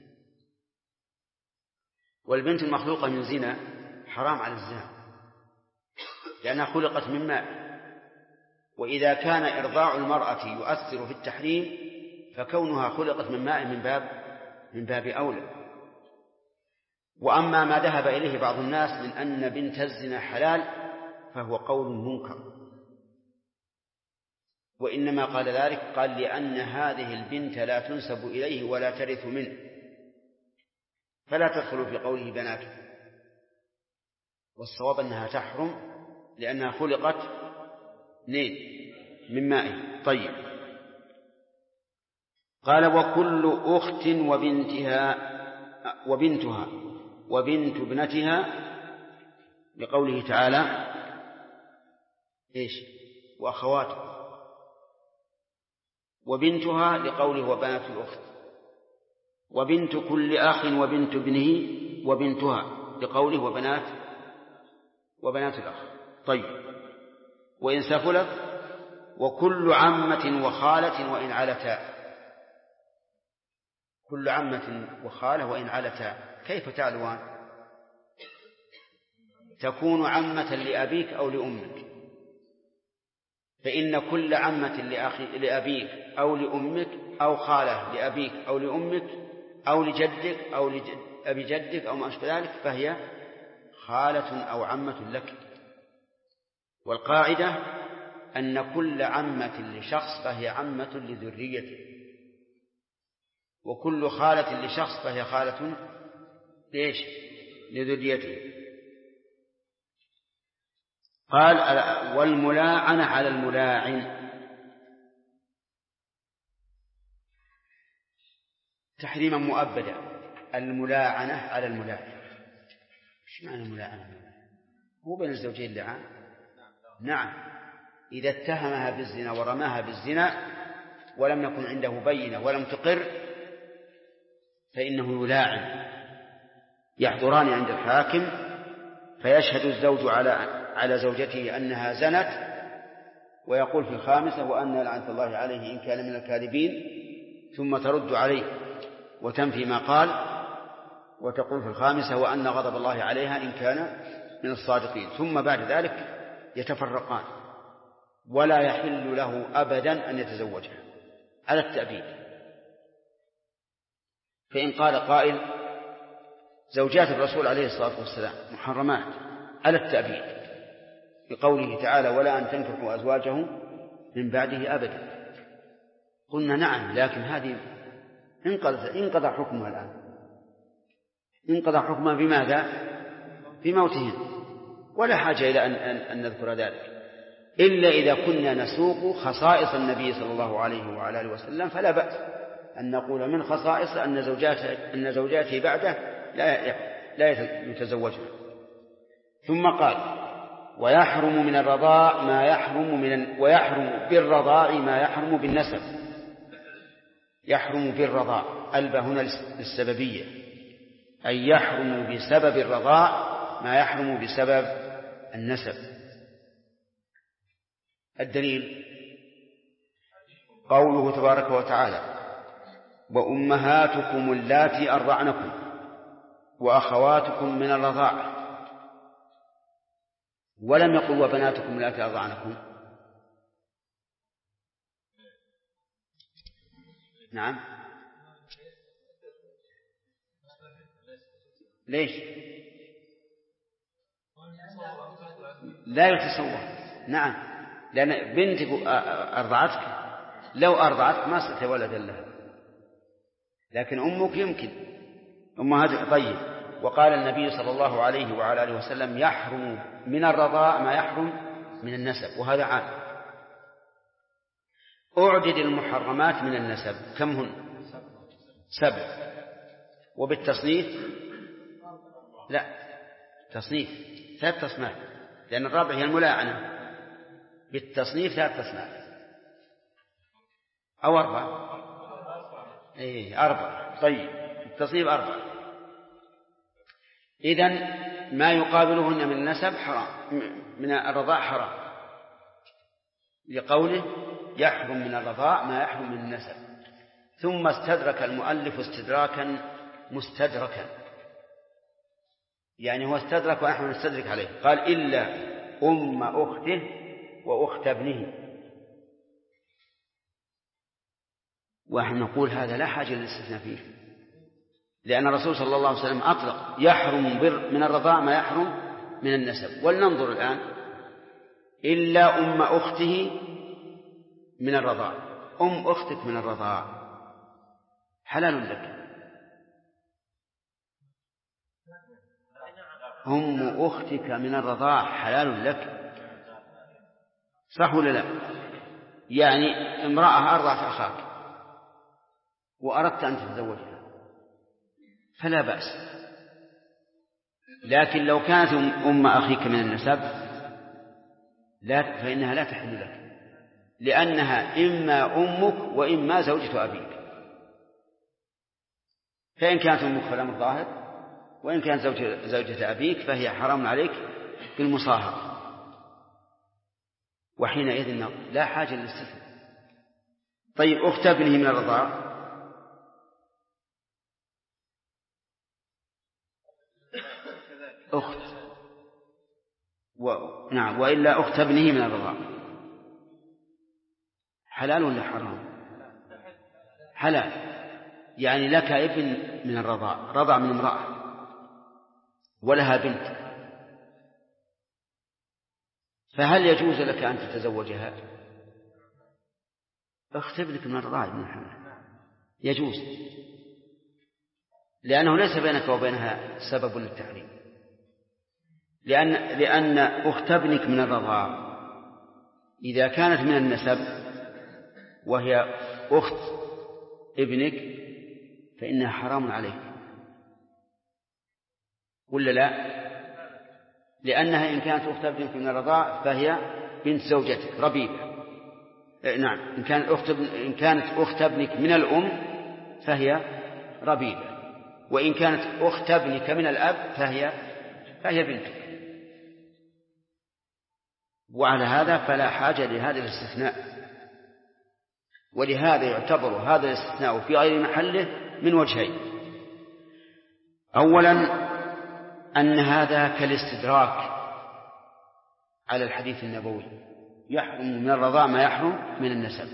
والبنت المخلوقة من زنا حرام على الزنا لأنها خلقت من ماء. وإذا كان إرضاع المرأة يؤثر في التحريم، فكونها خلقت من ماء من باب أولى. وأما ما ذهب إليه بعض الناس من أن بنت الزنا حلال فهو قول منكر، وإنما قال ذلك لأن هذه البنت لا تنسب إليه ولا ترث منه، فلا تدخل في قوله بناته. والصواب أنها تحرم لأنها خلقت من ماء. طيب، قال: وكل أخت وبنتها وبنت ابنتها، لقوله تعالى إيش؟ وأخواته. وبنتها لقوله وبنات الأخت. وبنت كل أخ وبنت ابنه وبنتها لقوله وبنات الأخ. طيب، وإن سفلت وكل عمة وخالة وإن علتا. كل عمة وخالة وإن علتا، كيف تعلوان؟ تكون عمة لأبيك أو لأمك، فإن كل عمة لأبيك أو لأمك أو خالة لأبيك أو لأمك أو لجدك أو لأبي جدك أو ما أشبه ذلك فهي خالة أو عمة لك. والقاعدة أن كل عمة لشخص فهي عمة لذريته، وكل خالة لشخص فهي خالة لذريته. قال والملاعنة على الملاعن، تحريما مؤبدا. الملاعنة على الملاعن، ايش معنى الملاعنة؟ هو بين الزوجين لعان. نعم، إذا اتهمها بالزنا ورماها بالزنا ولم يكن عنده بينة ولم تقر فإنه يلاعن. يحضران عند الحاكم فيشهد الزوج على زوجته أنها زنت، ويقول في الخامسة وأن لعنة الله عليه إن كان من الكاذبين، ثم ترد عليه وتنفي ما قال، وتقول في الخامسة وأن غضب الله عليها إن كان من الصادقين. ثم بعد ذلك يتفرقان، ولا يحل له أبدا أن يتزوجها على التأبيد. فإن قال قائل زوجات الرسول عليه الصلاة والسلام محرمات على التأبيد بقوله تعالى ولا أن تنكحوا أزواجه من بعده أبدا، قلنا نعم، لكن هذه انقضى حكمها الآن، انقضى حكمها بماذا؟ بموتهم، ولا حاجة إلى أن نذكر ذلك، إلا إذا كنا نسوق خصائص النبي صلى الله عليه وعلى آله وسلم فلا بأس أن نقول من خصائص أن زوجاته بعده لا يتزوجها. ثم قال ويحرم من الرضاع ما يحرم ويحرم بالرضاع ما يحرم بالنسب. يحرم بالرضاع، ألبى هنا للسببية، أي يحرم بسبب الرضاع ما يحرم بسبب النسب. الدليل قوله تبارك وتعالى وأمهاتكم اللاتي أرضعنكم وأخواتكم من الرضاعة، ولم يقل وبناتكم اللاتي أرضعنكم. نعم، ليش؟ لا يتصور. نعم، لأن بنتك أرضعتك، لو أرضعتك ما ستولد لها، لكن أمك يمكن أمهاتك. طيب، وقال النبي صلى الله عليه وعلى آله وسلم يحرم من الرضاع ما يحرم من النسب، وهذا عام. أعدد المحرمات من النسب كم هن؟ 7. وبالتصنيف لا، تصنيف 3 تصنيف، لأن الرابع هي الملاعنة. بالتصنيف 3 تصنيف أو 4. 4. طيب، التصنيف 4. إذن ما يقابلهن من النسب حرام، من الرضاع حرام، لقوله يحرم من الرضاع ما يحرم من النسب. ثم استدرك المؤلف استدراكا مستدركا، يعني هو استدرك ونحن نستدرك عليه. قال إلا أم أخته وأخت ابنه، ونحن نقول هذا لا حاجة للاستثناء فيه، لأن الرسول صلى الله عليه وسلم أطلق يحرم من الرضاع ما يحرم من النسب. ولننظر الآن، إلا أم أخته من الرضاع، أم أختك من الرضاع حلال لك. أم أختك من الرضاع حلال لك، صح ولا لا؟ يعني امرأة أرضعت أخاك وأردت أن تتزوجها فلا بأس، لكن لو كانت أم أخيك من النسب فإنها لا تحل لك، لأنها إما أمك وإما زوجة أبيك. فإن كانت أمك فالأمر ظاهر، وإن كانت زوجة أبيك فهي حرام عليك بالمصاهرة، وحينئذ لا حاجة للاستثناء. طيب، أخت ابنه من الرضاع أخت نعم، وإلا أخت ابنه من الرضاع حلال ولا حرام؟ حلال، يعني لك ابن من الرضاع، رضع من امرأة ولها بنت، فهل يجوز لك أن تتزوجها؟ أخت ابنك من الرضاع ابن الحمل يجوز، لأنه ليس بينك وبينها سبب للتحريم. لأن أخت ابنك من الرضاع إذا كانت من النسب وهي أخت ابنك فإنها حرام عليك، ولا لا؟ لأنها إن كانت أخت ابنك من الرضاع فهي بنت زوجتك ربيبة. نعم، إن كانت أخت ابنك من الأم فهي ربيبة، وإن كانت أخت ابنك من الأب فهي بنتك. وعلى هذا فلا حاجة لهذا الاستثناء، ولهذا يعتبر هذا الاستثناء في غير محله من وجهين. أولا أن هذا كالاستدراك على الحديث النبوي، يحرم من الرضاع ما يحرم من النسب.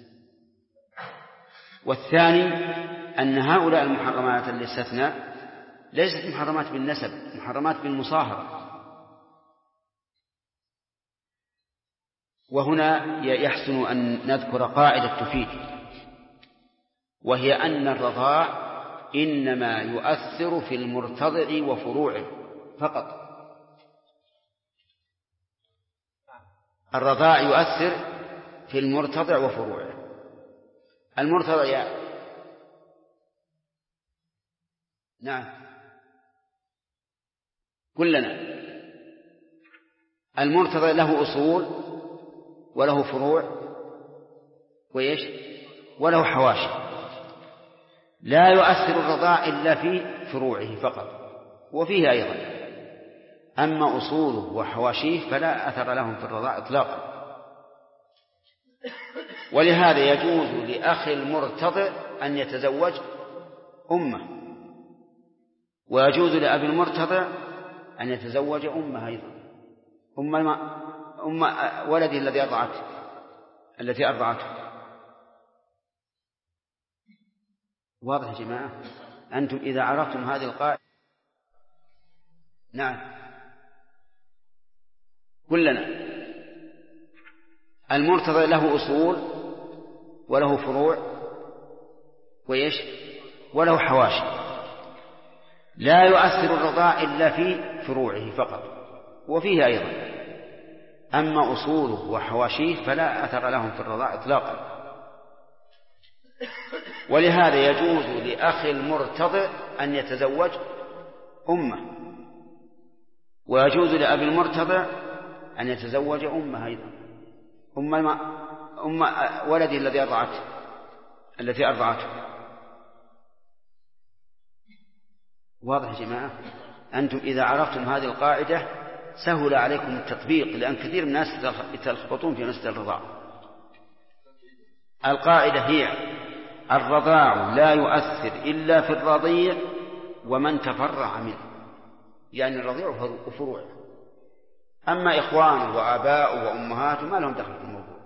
والثاني أن هؤلاء المحرمات اللي استثنى ليست محرمات بالنسب، محرمات بالمصاهرة. وهنا يحسن أن نذكر قاعدة تفيد، وهي أن الرضاع إنما يؤثر في المرتضع وفروعه فقط. الرضاع يؤثر في المرتضع وفروعه. المرتضع نعم كلنا، المرتضع له أصول وله فروع وإيش وله حواشي. لا يؤثر الرضاع إلا في فروعه فقط وفيه أيضا، أما أصوله وحواشيه فلا أثر لهم في الرضاع إطلاقا. ولهذا يجوز لأخ المرتضع أن يتزوج أمه، ويجوز لأبي المرتضع أن يتزوج أمه أيضا، أم ولده التي أرضعته. واضح يا جماعة؟ أنتم إذا عرفتم هذه القاعدة. نعم كلنا، المرتضع له أصول وله فروع وإيش وله حواشي. لا يؤثر الرضاع إلا في فروعه فقط وفيه أيضا، أما أصوله وحواشيه فلا أثر لهم في الرضاع إطلاقا. ولهذا يجوز لأخ المرتضع أن يتزوج أمه، ويجوز لأبي المرتضع أن يتزوج أمه أيضا، أم ولده التي أرضعته. واضح يا جماعة؟ أنتم إذا عرفتم هذه القاعدة سهل عليكم التطبيق، لأن كثير من الناس يتلخبطون في مسألة الرضاع. القاعدة هي الرضاع لا يؤثر إلا في الرضيع ومن تفرع منه، يعني الرضيع وفروعه، أما إخوانه وآباؤه وأمهاته ما لهم دخل في الموضوع.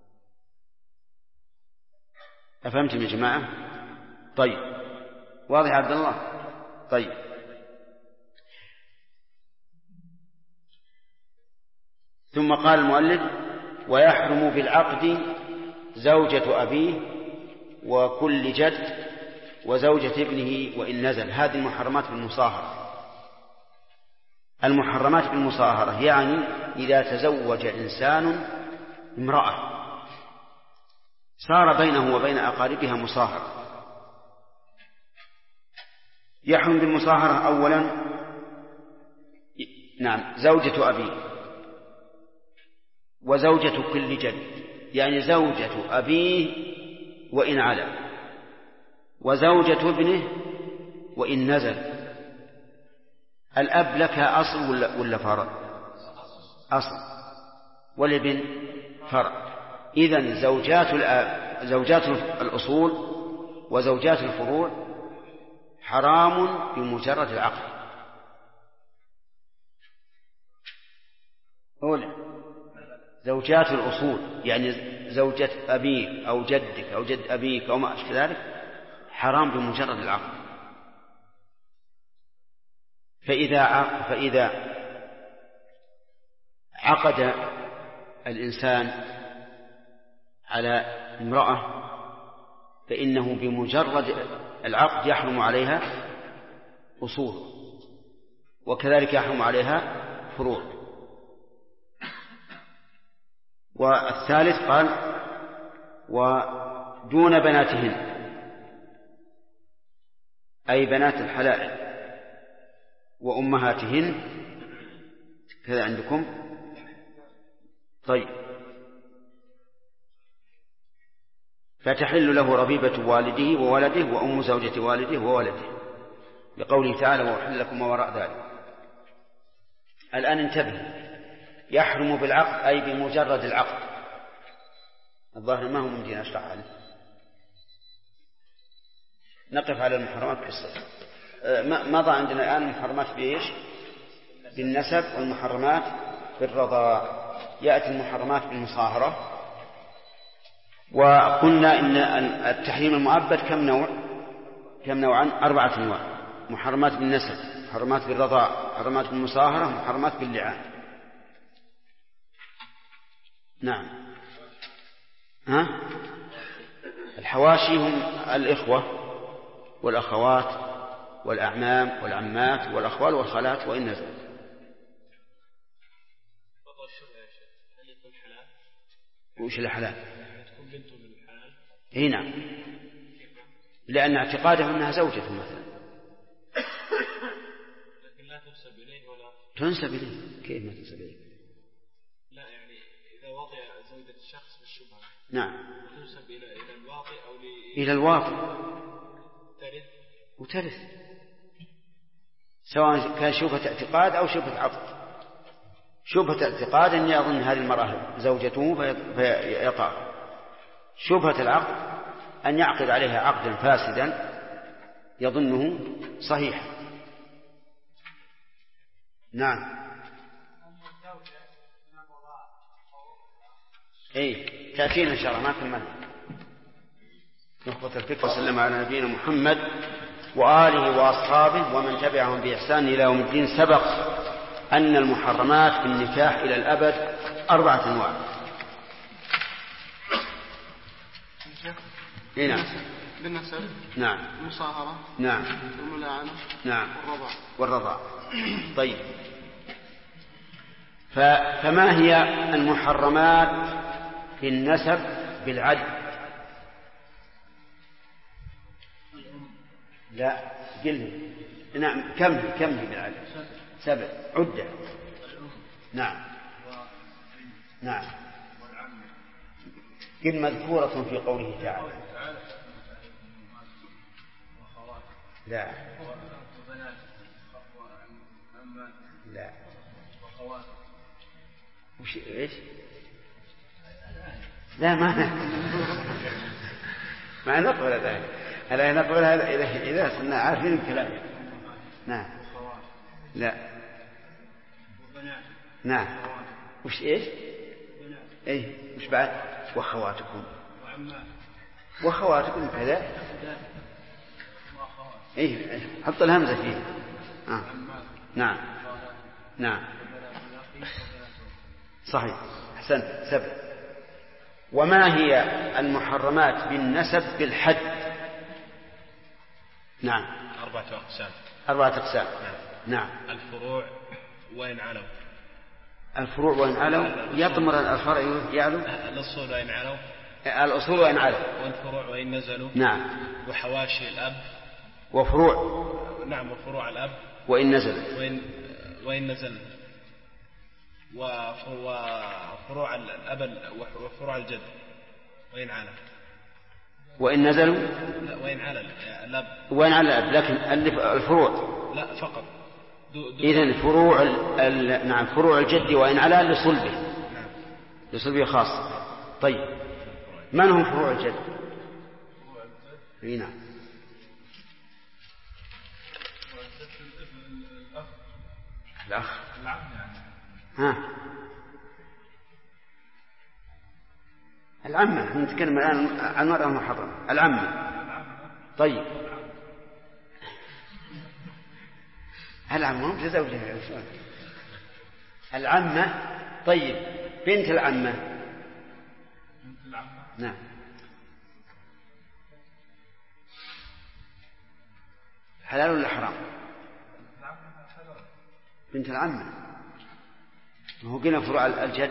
أفهمتم يا جماعة؟ طيب واضح يا عبد الله؟ طيب ثم قال المؤلف ويحرم بالعقد زوجة أبيه وكل جد وزوجة ابنه وإن نزل. هذه المحرمات بالمصاهرة. المحرمات بالمصاهرة يعني إذا تزوج إنسان امرأة صار بينه وبين أقاربها مصاهرة. يحرم بالمصاهرة أولا نعم زوجة أبيه وزوجة كل جد، يعني زوجة أبيه وإن علا، وزوجة ابنه وإن نزل. الأب لك أصل ولا فرع؟ أصل، والابن فرع. إذن زوجات الأصول وزوجات الفروع حرام بمجرد العقد. أولا زوجات الأصول يعني زوجة أبيك أو جدك أو جد أبيك أو ما أشبه ذلك حرام بمجرد العقد. فإذا عقد الإنسان على امرأة فإنه بمجرد العقد يحرم عليها أصول، وكذلك يحرم عليها فروع. والثالث قال ودون بناتهن، أي بنات الحلائل وأمهاتهن كذا عندكم. طيب، فتحل له ربيبة والده وولده وأم زوجة والده وولده، لقوله تعالى وأحل لكم ما وراء ذلك. الآن انتبه، يحرم بالعقد أي بمجرد العقد. الظاهر ما هو ممكن أشرح عليه، نقف على المحرمات بالصفة. مضى عندنا الآن المحرمات بإيش؟ بالنسب، والمحرمات بالرضاع. يأتي المحرمات بالمصاهرة. وقلنا إن التحريم المؤبد كم نوعا؟ 4 أنواع: محرمات بالنسب، محرمات بالرضاع، محرمات بالمصاهرة، محرمات باللعان. نعم. الحواشي هم الإخوة والأخوات والأعمام والعمات والأخوال والخالات وإن نزل. وش الحلال؟ هنا، لأن اعتقاده أنها زوجته مثلا. لكن لا تنسب إليه ولا تنسب إليه. كيف ما تنسب إليه؟ لا، يعني إذا وضع زوجة الشخص بالشبهة نعم تنسب إلى الواطئ أو إلى الواطئ وترث، سواء كان شبهة اعتقاد أو شبهة عقد. شبهة اعتقاد أن يظن هذه المرأة زوجته فيطاع. شبهة العقد أن يعقد عليها عقدا فاسدا يظنه صحيحا. نعم. تأتينا إن شاء الله، ما كملنا. نخبة الفقه. وسلم على نبينا محمد وآله وأصحابه ومن تبعهم بإحسان إلى يوم الدين. سبق أن المحرمات في النكاح إلى الأبد 4 أنواع. نعم. بالنسب. نعم. المصاهرة. نعم. والملاعنة. نعم. والرضاع. طيب، فما هي المحرمات في النسب بالعدل؟ لا، قل. نعم، كم بالعدل؟ 7. عدة. نعم. نعم. قل مذكورة في قوله تعالى. لا لا. وش ايش؟ لا، ما نقبل ذلك. ألا نقبل هذا إذا صرنا عارفين الكلام. نعم. لا. نعم. وش ايش؟ وش بعد؟ وخواتكم كذا. حط الهمزة فيه. نعم. نعم. صحيح، أحسنت. 7. وما هي المحرمات بالنسب بالحد؟ نعم. 4 أقسام. 4 أقسام. نعم. الفروع وإن علوا. الفروع وإن علوا يضمر الفرع يعلو. الأصول وإن علوا. الأصول وإن علوا. والفروع وإن نزلوا. نعم. وحواشي الأب. وفروع. نعم، وفروع الأب. وإن نزل. وإن نزل. وفروع الأب وفروع الجد وإن على. وإن نزلوا. لا، وإن على الأب. وإن على الأب، لكن الفروع. لا، فقط. إذن فروع نعم، فروع الجد وإن على لصلبه. نعم. لصلبه خاص. طيب، من هم فروع الجد؟ نعم. الأخ. العمة. نحن نتكلم الآن عن مرأة محرمة. العمة. طيب، العمة هم تزوجها. العمة. طيب، بنت العمة. نعم. حلال ولا حرام؟ بنت العمة. هو قلنا فروع الجد،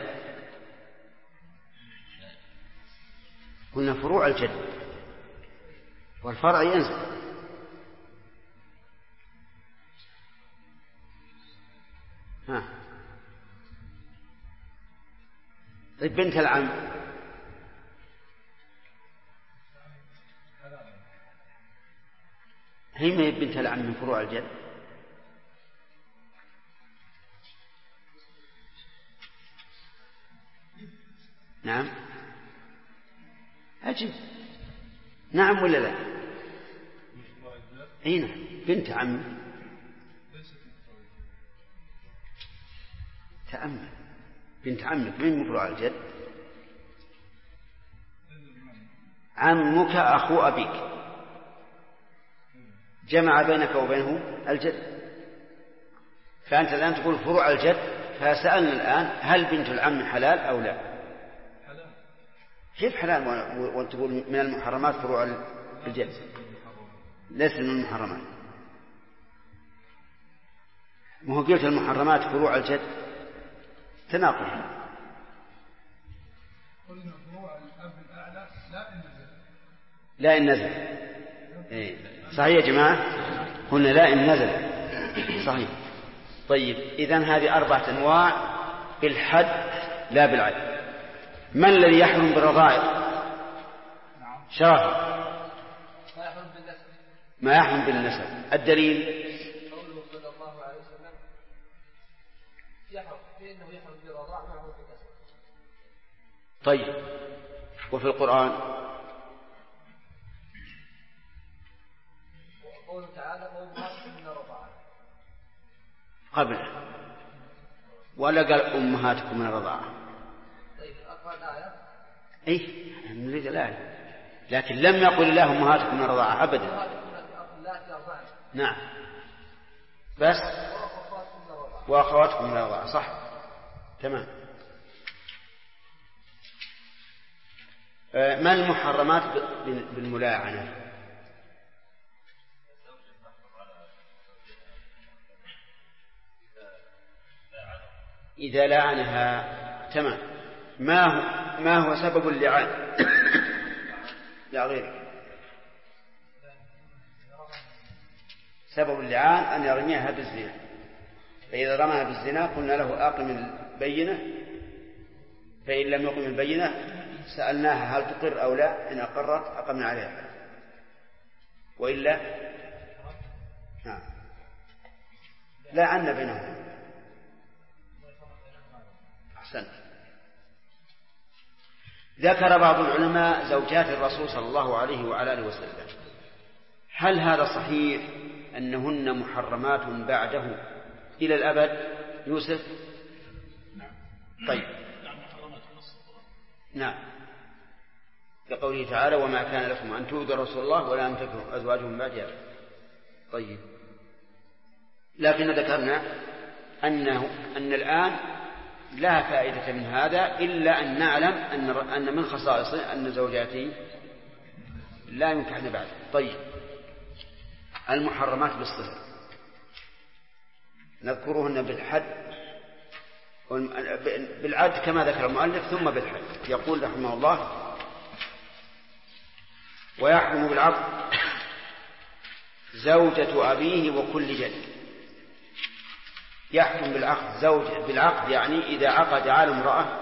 قلنا فروع الجد والفرع ينزل. طيب بنت العم هي ما هي بنت العم من فروع الجد؟ نعم أجب، نعم ولا لا؟ أين بنت عم؟ تأمل، بنت عمك من فروع الجد؟ عمك أخو أبيك جمع بينك وبينه الجد، فأنت الآن تقول فروع الجد، فسألنا الآن هل بنت العم حلال أو لا؟ كيف حلال وأنت تقول من المحرمات فروع الجد؟ ليس من المحرمات. ما هو قلت المحرمات فروع الجد تناقض. قلنا فروع الأب الأعلى لا إن نزل. إيه. صحيح يا جماعة، قلنا لا إن نزل، صحيح. طيب إذن هذه 4 أنواع بالحد لا بالعد. من الذي يحرم بالرضائع؟ شرف ما يحرم بالنسب. الدليل قوله صلى الله عليه وسلم يحرم فإنه يحرم بالرضاع ما هو بالنسب. طيب وفي القرآن قوله تعالى وأمهاتكم من الرضاعة قبله، ولا قال أمهاتكم من الرضاعة؟ طيب أقرأ الآية. إيه نريد الآية، لكن لم يقل الله أمهاتكم من الرضاعة أبدا. نعم بس وأخواتكم من الرضاعة، صح تمام. ما المحرمات بالملاعنة؟ إذا لعنها تمام. ما هو سبب اللعان لا غيره؟ سبب اللعان أن يرميها بالزنا، فإذا رماها بالزنا قلنا له أقم البينة، فإن لم يقم البينة سألناها هل تقر أو لا، إن أقرت أقمنا عليها وإلا لا عنا بينهم. أحسنت. ذكر بعض العلماء زوجات الرسول صلى الله عليه وعلى آله وسلم، هل هذا صحيح أنهن محرمات بعده إلى الأبد؟ يوسف طيب نعم، كقوله تعالى وما كان لكم أن تؤذوا رسول الله ولا أن تكرهوا أزواجهم بعد ذلك. طيب لكن ذكرنا أن الآن لا فائدة من هذا إلا أن نعلم أن من خصائصه أن زوجاته لا ينكحن بعد. طيب المحرمات بالصفة نذكرهن بالحد بالعد كما ذكر المؤلف ثم بالحد. يقول رحمه الله ويحرم بالعقد زوجة أبيه وكل جد. يحكم بالعقد يعني إذا عقد على امرأة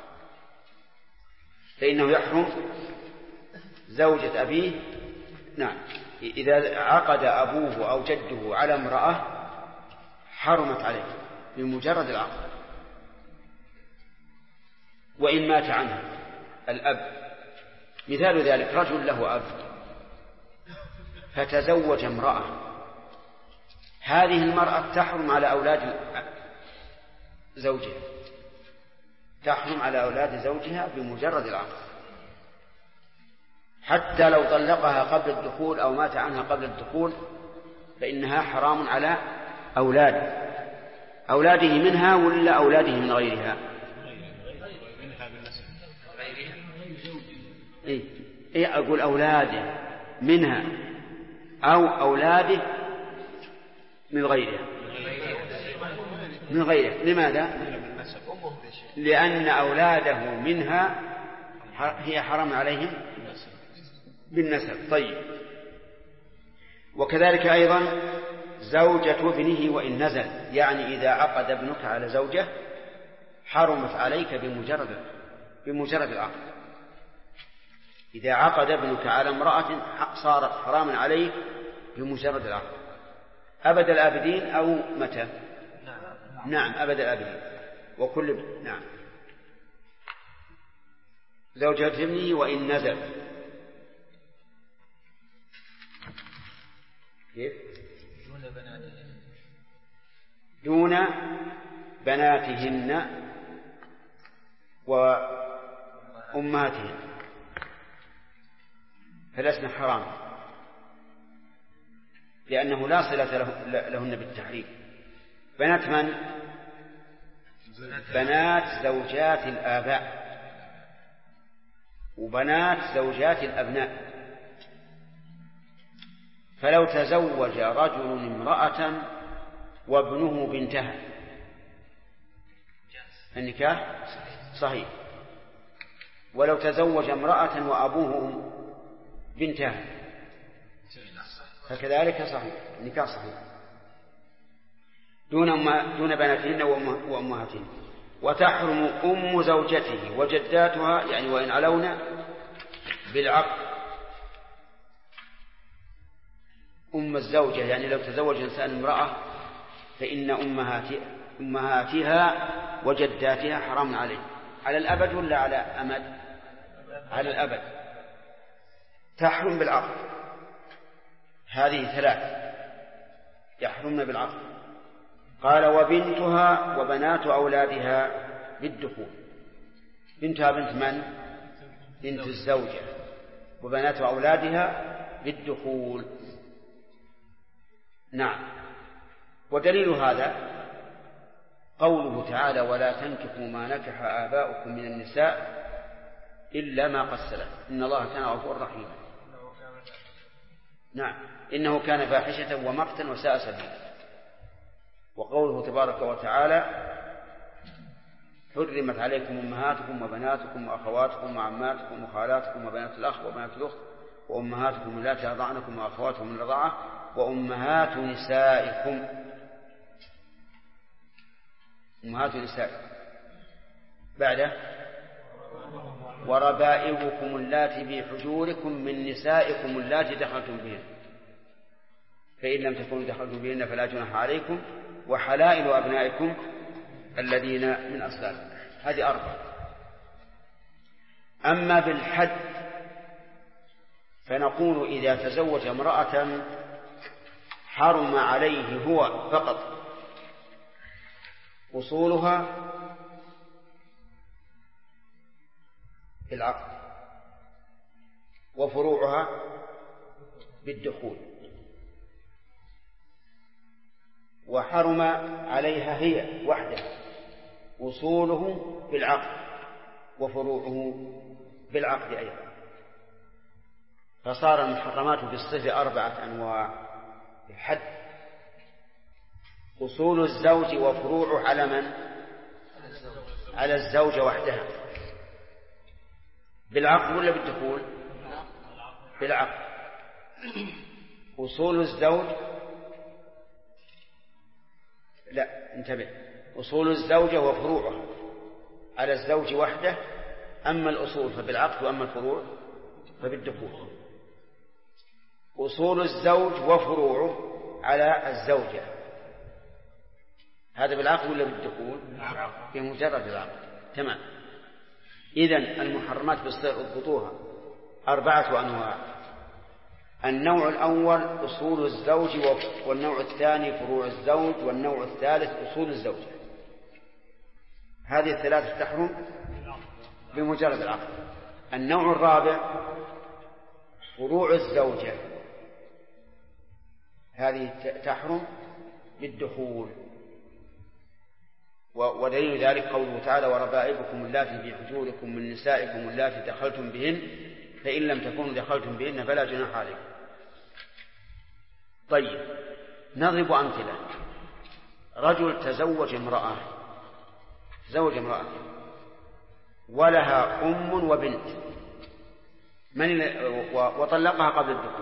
فإنه يحرم زوجة أبيه. نعم إذا عقد أبوه أو جده على امرأة حرمت عليه بمجرد العقد، وإن مات عنه الأب. مثال ذلك رجل له أب فتزوج امرأة، هذه المرأة تحرم على أولاد زوجها، تحرم على أولاد زوجها بمجرد العقد، حتى لو طلقها قبل الدخول أو مات عنها قبل الدخول فإنها حرام على أولاده منها ولا أولاده من غيرها. إيه أقول أولاده منها أو أولاده من غيرها. لماذا؟ لأن أولاده منها هي حرام عليهم بالنسب. طيب، وكذلك أيضا زوجة ابنه وإن نزل، يعني إذا عقد ابنك على زوجة حرمت عليك بمجرد العقد. إذا عقد ابنك على امرأة صارت حراما عليك بمجرد العقد أبد الآبدين أو متى؟ نعم أبد الآبدين. وكل نعم زوجة ابنه وإن نزل. كيف؟ دون بناتهن وأمهاتهن فلسنا حرام، لأنه لا صلة لهن بالتحريم. بنات من؟ بنات زوجات الآباء وبنات زوجات الأبناء. فلو تزوج رجل امرأة وابنه بنتها النكاح صحيح، ولو تزوج امرأة وأبوه بنتها فكذلك صحيح، النكاح صحيح دون بناتهن وأمهاتهن. وتحرم أم زوجته وجداتها، يعني وإن علونا بالعقد. أم الزوجة يعني لو تزوج إنسان امرأة فإن أمهاتها وجداتها حرام عليه، على الأبد ولا على أمد؟ على الأبد. تحرم بالعقد، هذه ثلاث يحرمن بالعقد. قال وبنتها وبنات أولادها بالدخول. بنتها بنت من؟ بنت الزوجة. وبنات أولادها بالدخول. نعم. ودليل هذا قوله تعالى ولا تنكحوا ما نكح آباؤكم من النساء إلا ما قد سلف إن الله كان غفورا رحيما. نعم، إنه كان فاحشة ومقتا وساء سبيلا. وقوله تبارك وتعالى حرمت عليكم أمهاتكم وبناتكم وأخواتكم وعماتكم وخالاتكم وبنات الأخ وبنات الأخت وأمهاتكم اللاتي أرضعنكم وأخواتكم من الرضاعة وأمهات نسائكم. أمهات نسائكم بعده وربائبكم اللاتي في حجوركم من نسائكم اللاتي دخلتم بهن فإن لم تكونوا دخلتم بهن فلا جناح عليكم وحلائل أبنائكم الذين من أصلابكم. هذه أربعة. أما بالحد فنقول إذا تزوج امرأة حرم عليه هو فقط أصولها بالعقد وفروعها بالدخول، وحرم عليها هي وحدها أصوله بالعقد وفروعه بالعقد أيضا. فصار المحرمات بالصفة 4 أنواع. الحد أصول الزوج وفروعه على من؟ على الزوجة وحدها بالعقد ولا بالدخول؟ بالعقد. أصول الزوج لا انتبه، أصول الزوجة وفروعها على الزوج وحده، أما الأصول فبالعقد وأما الفروع فبالدخول. أصول الزوج وفروعه على الزوجة، هذا بالعقد ولا بالدخول؟ بمجرد العقد. تمام. إذن المحرمات بالصيغ اضبطوها 4 أنواع. النوع الأول أصول الزوج، والنوع الثاني فروع الزوج، والنوع الثالث أصول الزوجة. هذه الثلاثة تحرم بمجرد العقد. النوع الرابع فروع الزوجة، هذه تحرم بالدخول. ودليل ذلك قوله تعالى وربائبكم اللاتي في حجوركم من نسائكم اللاتي دخلتم بهن فإن لم تكونوا دخلتم بهن فلا جناح عليكم. طيب، نضرب أمثلة. رجل تزوج امرأة ولها أم وبنت وطلقها قبل الدخول.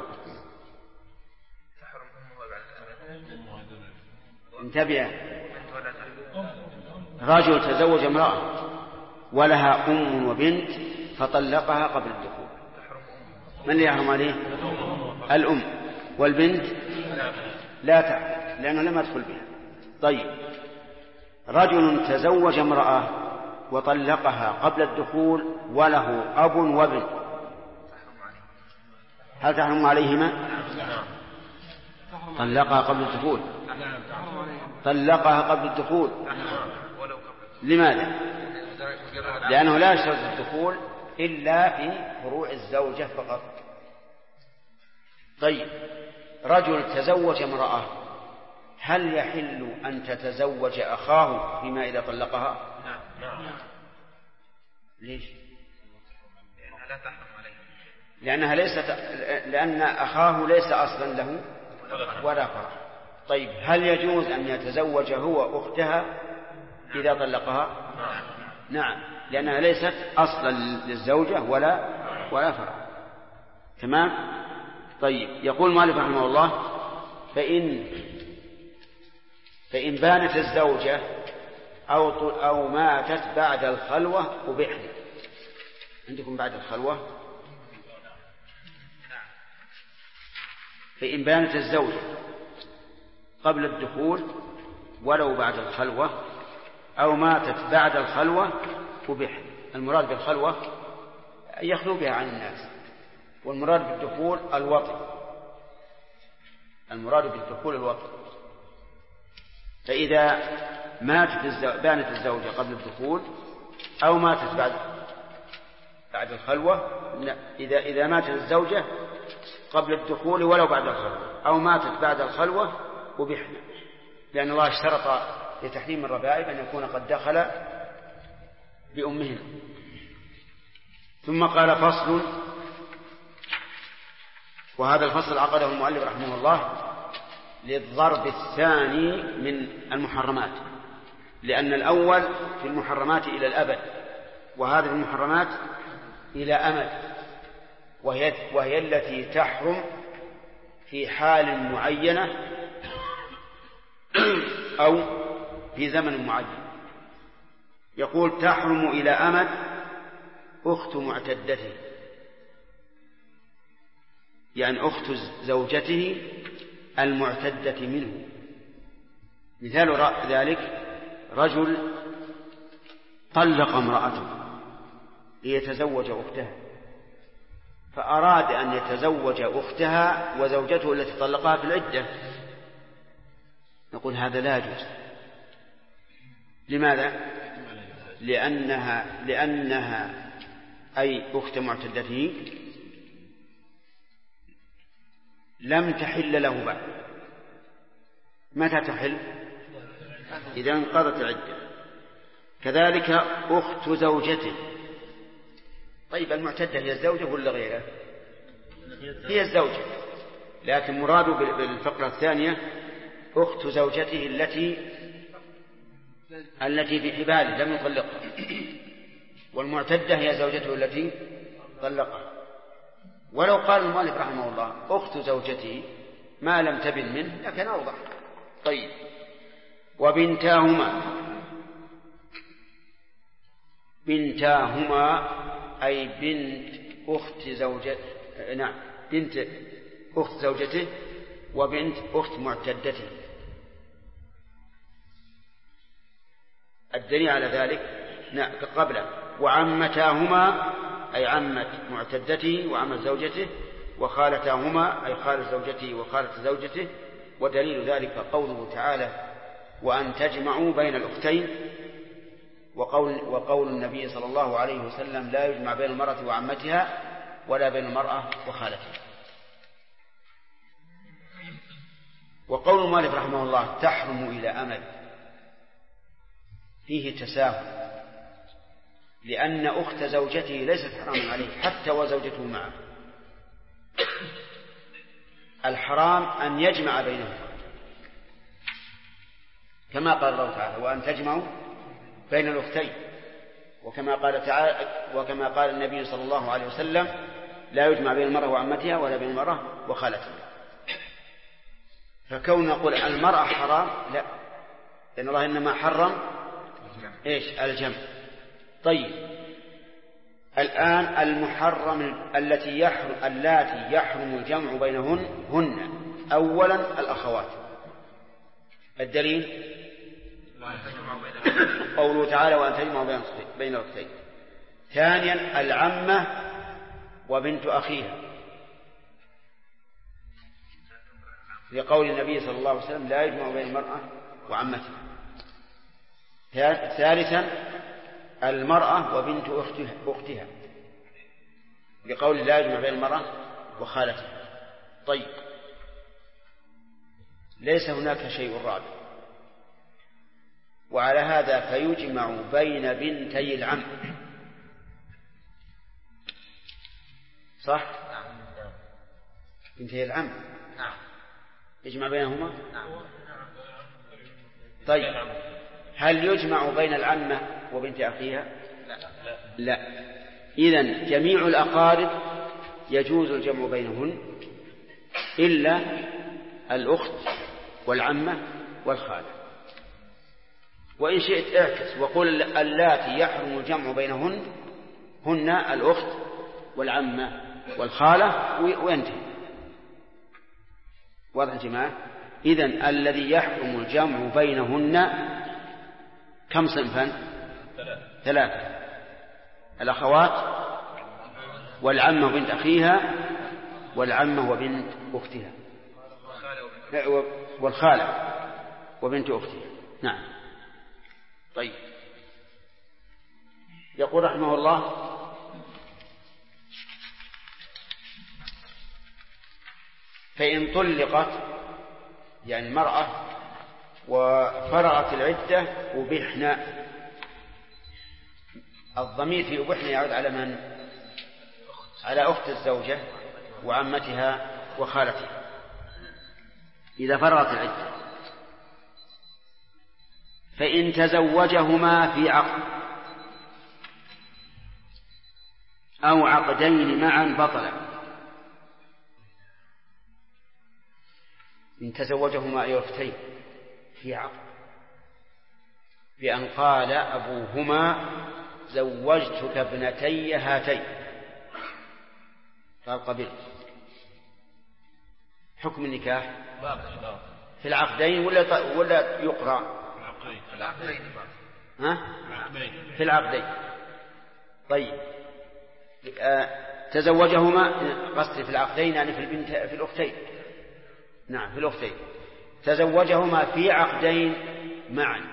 انتبه، رجل تزوج امرأة ولها أم وبنت فطلقها قبل الدخول، من اللي يحرم عليه؟ الأم، والبنت لا تحرم لأنه لم يدخل بها. طيب، رجل تزوج امرأة وطلقها قبل الدخول وله أب وابن، هل تحرم عليهما؟ طلقها قبل الدخول، طلقها قبل الدخول. لماذا؟ لأنه لا يشترط الدخول إلا في فروع الزوجة فقط. طيب، رجل تزوج امرأة، هل يحل أن تتزوج أخاه فيما إذا طلقها؟ ليش؟ لأن أخاه ليس أصلا له ولا فرع. طيب، هل يجوز أن يتزوج هو أختها إذا طلقها؟ نعم، لأنها ليست أصلا للزوجة ولا فرع. تمام. طيب، يقول المؤلف رحمه الله: فإن بانت الزوجة أو ماتت بعد الخلوة أبيحن. عندكم بعد الخلوة؟ فإن بانت الزوجة قبل الدخول ولو بعد الخلوة أو ماتت بعد الخلوة أبيحن. المراد بالخلوة يخلو بها عن الناس، والمراد بالدخول الوطي. فإذا بانت الزوجة قبل الدخول أو ماتت بعد الخلوة، إذا ماتت الزوجة قبل الدخول ولو بعد الخلوة أو ماتت بعد الخلوة أبيحن، لأن الله اشترط لتحريم الربائب أن يكون قد دخل بأمهن. ثم قال: فصل. وهذا الفصل عقده المؤلف رحمه الله للضرب الثاني من المحرمات، لأن الأول في المحرمات إلى الأبد، وهذه المحرمات إلى أمد، وهي التي تحرم في حال معينة أو في زمن معين. يقول: تحرم إلى أمد أخت معتدته، يعني أخت زوجته المعتدة منه. مثال ذلك: رجل طلق امرأته ليتزوج أختها، فأراد أن يتزوج أختها وزوجته التي طلقها في العدة، نقول هذا لا يجوز. لماذا؟ لأنها أي أخت معتدته لم تحل له بعد. متى تحل؟ إذا انقضت العدة. كذلك أخت زوجته. طيب، المعتدة هي الزوجة ولا غيرها؟ هي الزوجة، لكن مراده بالفقرة الثانية أخت زوجته التي في حباله لم يطلقها، والمعتدة هي زوجته التي طلقها. ولو قال المؤلف رحمه الله أخت زوجته ما لم تبن منه لكن أوضح. طيب، وبنتاهما أي بنت أخت زوجته، نعم، بنت أخت زوجته وبنت أخت معتدته. الدليل على ذلك قبله: وعمتاهما أي عمة معتدته وعمة زوجته، وخالتاهما أي خالة زوجته وخالة زوجته. ودليل ذلك قوله تعالى: وأن تجمعوا بين الأختين، وقول النبي صلى الله عليه وسلم: لا يجمع بين المرأة وعمتها ولا بين المرأة وخالتها. وقول المؤلف رحمه الله تحرم إلى أمد فيه تساهل، لأن أخت زوجته ليست حراما عليه حتى وزوجته معه. الحرام أن يجمع بينهما، كما قال الله تعالى: وأن تجمعوا بين الأختين. وكما قال النبي صلى الله عليه وسلم: لا يجمع بين المرأة وعمتها ولا بين المرأة وخالتها. فكون نقول المرأة حرام، لا، لأن الله إنما حرم إيش؟ الجمع. طيب، الآن المحرم اللاتي يحرم الجمع بينهن هن: أولا الأخوات. الدليل قوله تعالى: وأن تجمعوا بين الأختين. ثانيا العمة وبنت أخيها، لقول النبي صلى الله عليه وسلم: لا يجمع بين المرأة وعمتها. ثالثا المرأة وبنت أختها، لقول لا يجمع بين المرأة وخالتها. طيب، ليس هناك شيء رابع، وعلى هذا فيجمع بين بنتي العم. صح؟ بنتي العم يجمع بينهما. طيب، هل يجمع بين العمة وبنت أخيها؟ لا. إذن جميع الأقارب يجوز الجمع بينهن إلا الأخت والعمة والخالة. وإن شئت اعكس وقل: اللاتي يحرم الجمع بينهن هن الأخت والعمة والخالة، وينتهي. واضح يا جماعة؟ إذن الذي يحرم الجمع بينهن كم صنفا؟ 3: الأخوات والعمة وبنت أخيها والعمة وبنت أختها والخالة وبنت أختها. نعم. طيب، يقول رحمه الله: فإن طلقت، يعني المرأة وفرغت العدة، أبحنا. الضمير في أبحنا يعود على من؟ على أخت الزوجة وعمتها وخالتها إذا فرغت العدة. فإن تزوجهما في عقد أو عقدين معا بطلا. إن تزوجهما أي أختين في عقد، بأن قال أبوهما: زوجتك ابنتي هاتين، قال قبلت. حكم النكاح في العقدين ولا يقرأ؟ في العقدين. طيب، تزوجهما، قصدي في العقدين يعني في الأختين. نعم، في الأختين. تزوجهما في عقدين معا،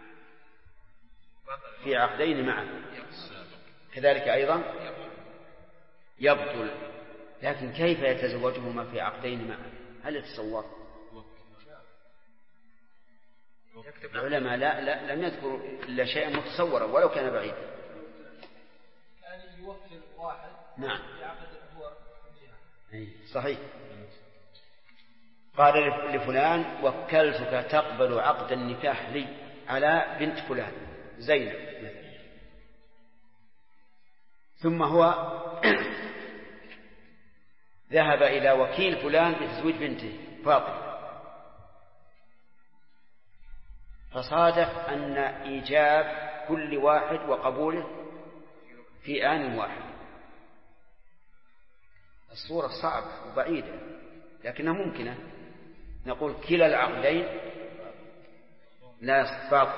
في عقدين معا، كذلك أيضا يبطل. لكن كيف يتزوجهما في عقدين معا؟ هل يتصور؟ العلماء لا لم يذكروا إلا شيئا متصورا ولو كان بعيدا. يعني يوكل واحد. نعم. يعقد هو. صحيح. قال لفلان: وكلتك تقبل عقد النكاح لي على بنت فلان زينب مثلا. ثم هو ذهب إلى وكيل فلان بتزويج بنته فاطمة، فصادف أن إيجاب كل واحد وقبوله في آن واحد. الصورة صعبة وبعيدة لكنها ممكنة. نقول كلا العقدين لا يصفاق.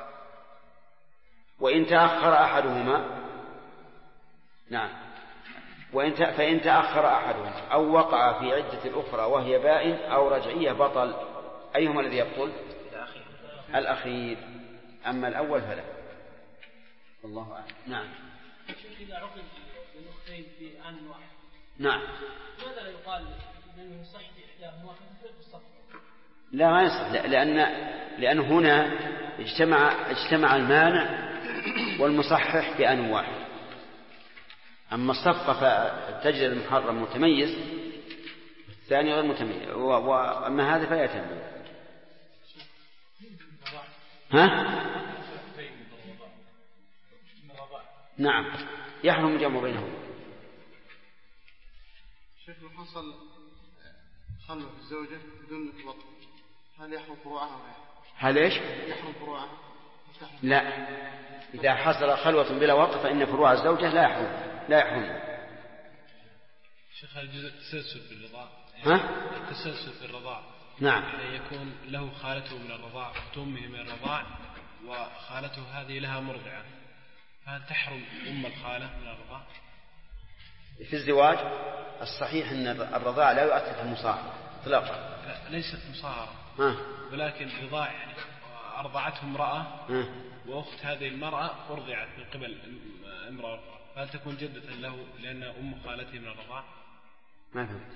وإن تأخر أحدهما، نعم، فإن تأخر أحدهما أو وقع في عدة الأخرى وهي بائن أو رجعية بطل. أيهما الذي يبطل؟ الأخير. أما الأول فلا. الله أعلم. نعم. إذا عقد الأختين في آن واحد، نعم، ماذا لا يقال أنه يصح إحداهما فتفرق الصف؟ لا، ما يصح، لأن هنا اجتمع المانع والمصحح في آن واحد. أما الصفقة فتجد المحرم متميز الثاني غير متميز، وأما هذا فيتم. نعم يحرم الجمع بينهما. شيخ لو حصل خلوة الزوجة بدون وطء هل يحرم فروعها؟ هل إيش؟ يحرم فروعها؟ لا، إذا حصل خلوة بلا وطء فإن فروع الزوجة لا يحرم. شيخ هل يجوز التسلسل في الرضاع؟ التسلسل في الرضاع نعم، يعني يكون له خالته من الرضاع أخت أمه من الرضاع وخالته هذه لها مرضعة، فهل تحرم أم الخالة من الرضاع؟ في الزواج الصحيح أن الرضاع لا يؤثر في المصاهرة إطلاقا. ليست مصاهرة ولكن رضاع، يعني أرضعته امرأة وأخت هذه المرأة أرضعت من قبل امرأة أخرى، فهل تكون جدة له لأن أم خالته من الرضاع؟ ما فهمت.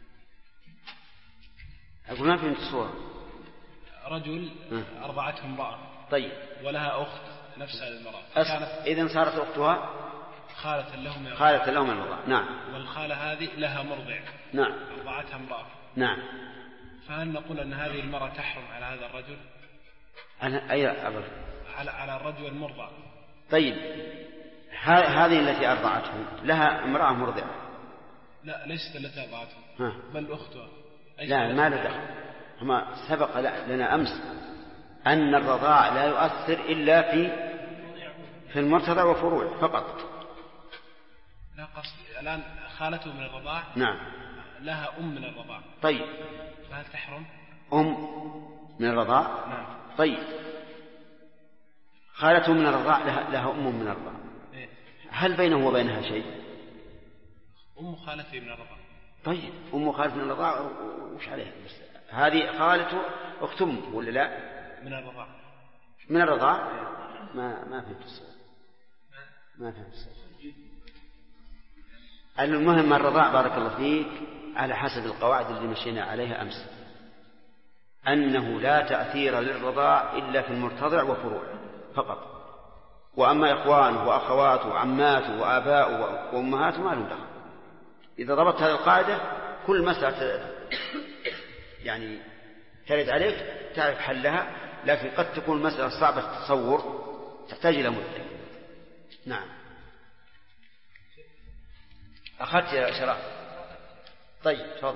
أقول ما فهمت الصورة. رجل أرضعته امرأة طيب ولها أخت نفس هذه المرأة إذن صارت أختها خالة لهم من الرضاع. نعم. والخالة هذه لها مرضع. نعم. أرضعتها امرأة. نعم. فهل نقول أن هذه المرأة تحرم على هذا الرجل؟ على الرجل المرضع. طيب هذه التي أرضعته لها امرأة مرضعة؟ لا، ليست التي أرضعته بل أختها. لا، ما له دخل. ما سبق لنا أمس أن الرضاع لا يؤثر إلا في المرتضع وفروع فقط. لا، قصدي الآن خالته من الرضاع. نعم. لها أم من الرضاع. طيب فهل تحرم؟ أم من الرضاع. نعم. طيب خالته من الرضاع لها أم من الرضاع. هل بينه وبينها شيء؟ أم خالته من الرضاع. طيب أم خالته من الرضاع وش عليها؟ هذه خالته أخت أمه ولا لا؟ من الرضاع. من الرضاع. ما فهمت السؤال. ما فهمت السؤال. المهم الرضاع بارك الله فيك على حسب القواعد اللي مشينا عليها أمس، أنه لا تأثير للرضاع إلا في المرتضع وفروع فقط، وأما إخوانه وأخواته وعماته وآباؤه وأمهاته ما لهم دخل. إذا ضبطت هذه القاعدة كل مسألة يعني ترد عليك تعرف حلها، لكن قد تكون مسألة صعبة التصور تحتاج إلى مدة. نعم. أخذت يا شرف. طيب تفضل.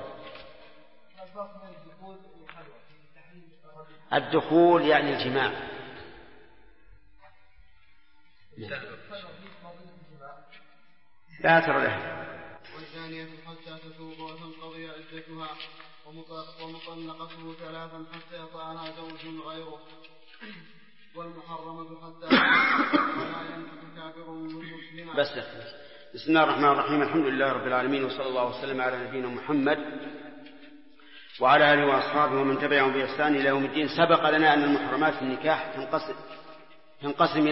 الدخول يعني الجماع. لا أثر له. والثانية حتى تتوب وتنقضي عدتها، ومطلقته 3 حتى يطعنها زوج غيره، والمحرمة حتى ولا ينكح كافر مسلما. بس بسم الله الرحمن الرحيم. الحمد لله رب العالمين، وصلى الله وسلم على نبينا محمد وعلى آله وأصحابه ومن تبعهم بإحسان إلى يوم الدين. سبق لنا أن المحرمات في النكاح تنقسم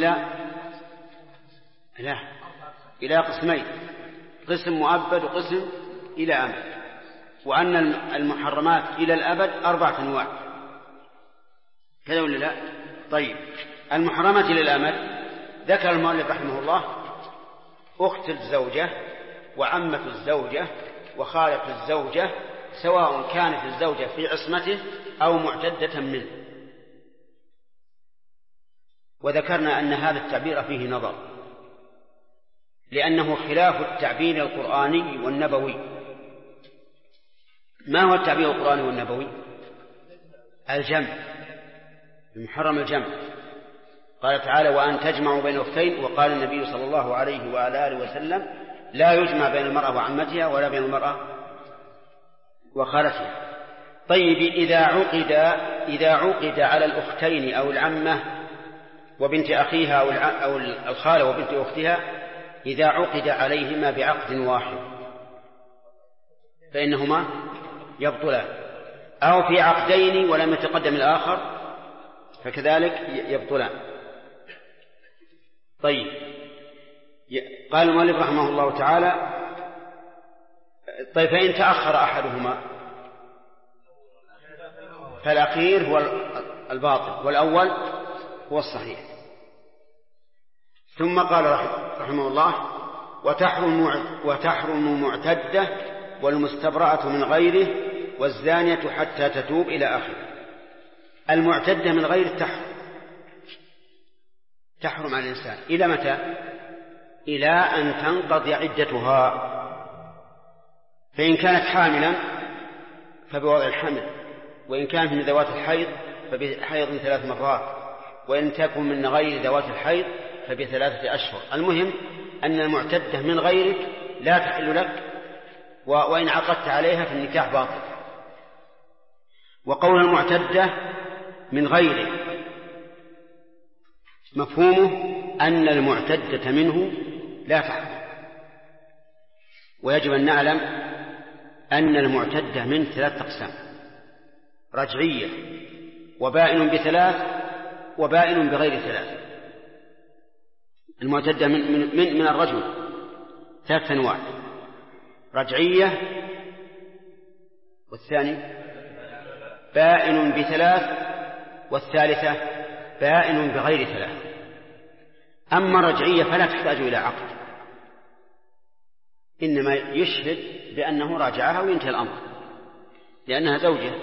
إلى قسمين، قسم مؤبد وقسم إلى أمد، وأن المحرمات إلى الأبد 4 أنواع، كذا ولا لا؟ طيب المحرمات إلى الأمد ذكر المؤلف رحمه الله أخت الزوجة وعمة الزوجة وخالة الزوجة، سواء كانت الزوجة في عصمته أو معتدة منه. وذكرنا أن هذا التعبير فيه نظر، لأنه خلاف التعبير القرآني والنبوي. ما هو التعبير القرآني والنبوي؟ الجمع، المحرم الجمع. قال تعالى وأن تجمعوا بين أختين، وقال النبي صلى الله عليه وعلى آله وسلم لا يجمع بين المرأة وعمتها ولا بين المرأة وخالتها. طيب إذا عقد على الأختين أو العمة وبنت أخيها أو الخالة وبنت أختها، إذا عقد عليهما بعقد واحد فإنهما يبطلان، أو في عقدين ولم يتقدم الآخر فكذلك يبطلان. طيب قال المؤلف رحمه الله تعالى طيب فإن تأخر أحدهما فالأخير هو الباطل والأول هو الصحيح. ثم قال رحمه الله وتحرم معتدة والمستبرأة من غيره والزانية حتى تتوب إلى آخره. المعتدة من غير تحرم على الإنسان إلى متى؟ إلى أن تنقضي عدتها. فإن كانت حاملا فبوضع الحمل، وإن كانت من ذوات الحيض فبحيض 3 مرات، وإن تكن من غير ذوات الحيض فب3 أشهر. المهم أن المعتدة من غيرك لا تحل لك، وإن عقدت عليها فالنكاح باطل. وقول المعتدة من غيره مفهومه أن المعتدة منه لا تحل، ويجب أن نعلم أن المعتدة من 3 أقسام: رجعية، وبائن ب3، وبائن بغير 3. المعتدة من الرجل 3 أنواع: رجعية، والثاني بائن ب3، والثالثة بائن بغير 3. أما رجعية فلا تحتاج إلى عقد، إنما يشهد بأنه راجعها وينتهي الأمر لأنها زوجة.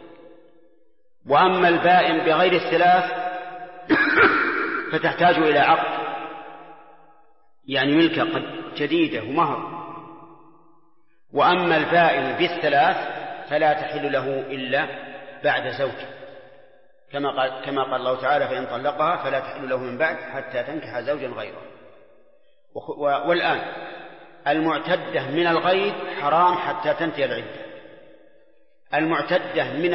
وأما البائن بغير 3 فتحتاج إلى عقد، يعني ملكة جديدة ومهر. وأما البائن ب3 فلا تحل له إلا بعد زوج، كما قال الله تعالى: فإن طلقها فلا تحل له من بعد حتى تنكح زوجا غيره. والآن المعتدة من الغير حرام حتى تنتهي العدة. المعتدة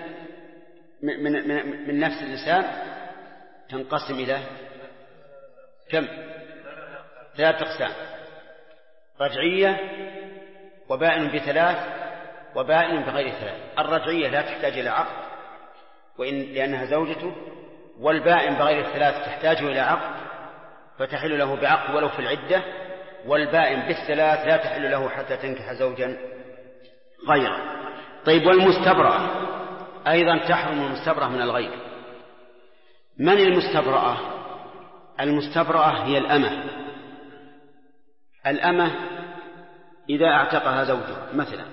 من نفس الإنسان تنقسم إلى كم؟ 3 أقسام: رجعية، وبائن ب3، وبائن بغير 3. الرجعية لا تحتاج إلى عقد لأنها زوجته، والبائن بغير 3 تحتاج إلى عقد فتحل له بعقد ولو في العدة، والبائن ب3 لا تحل له حتى تنكح زوجا غيره. طيب، والمستبرأة أيضا تحرم المستبرأة من الغير. من المستبرأة؟ المستبرأة هي الأمة إذا اعتقها زوجها مثلا،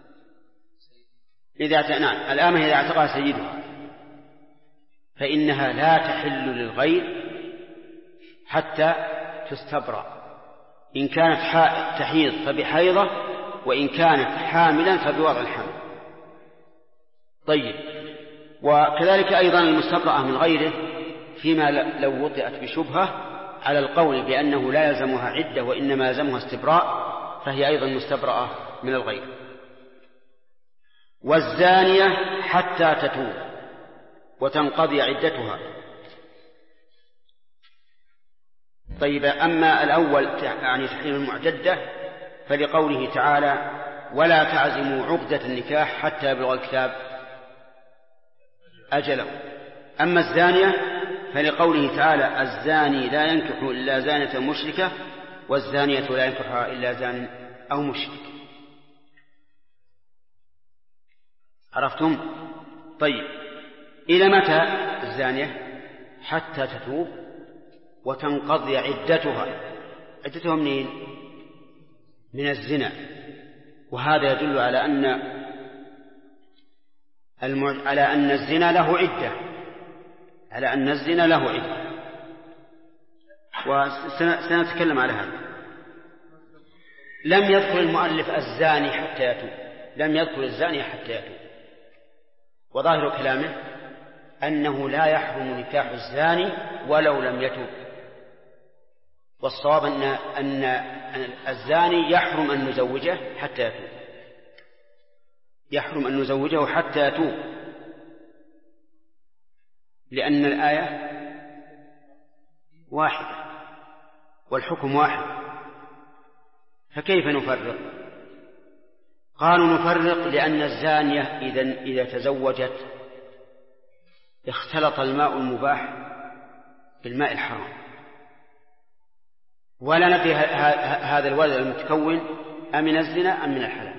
الأمة إذا اعتقها سيدها فإنها لا تحل للغير حتى تستبرأ، إن كانت تحيض فبحيضة، وإن كانت حاملا فبوضع الحمل. طيب، وكذلك أيضا المستبرأة من غيره فيما لو وطئت بشبهة على القول بأنه لا يلزمها عدة وإنما يلزمها استبراء، فهي أيضا مستبرأة من الغير. والزانية حتى تتوب وتنقضي عدتها. طيب، أما الأول يعني تحريم المعتدة فلقوله تعالى: ولا تعزموا عقدة النكاح حتى يبلغ الكتاب أجله. أما الزانية فلقوله تعالى: الزاني لا ينكح إلا زانة مشركة، والزانية لا ينكحها إلا زان أو مشرك. عرفتم؟ طيب، إلى متى الزانية؟ حتى تتوب وتنقضي عدتها. عدتها منين؟ من الزنا. وهذا يدل على أن الزنا له عدة، وسنتكلم على هذا. لم يذكر المؤلف الزاني حتى يتوب، لم يذكر الزاني حتى يتوب. وظاهر كلامه أنه لا يحرم نكاح الزاني ولو لم يتوب. والصواب أن الزاني يحرم أن نزوجه حتى يتوب، يحرم أن نزوجه حتى يتوب، لأن الآية واحدة والحكم واحد، فكيف نفرق؟ قالوا نفرق لأن الزانية إذا تزوجت اختلط الماء المباح بالماء الحرام، ولا ندري هذا الولد المتكون أمن الزنا أم من الحلال،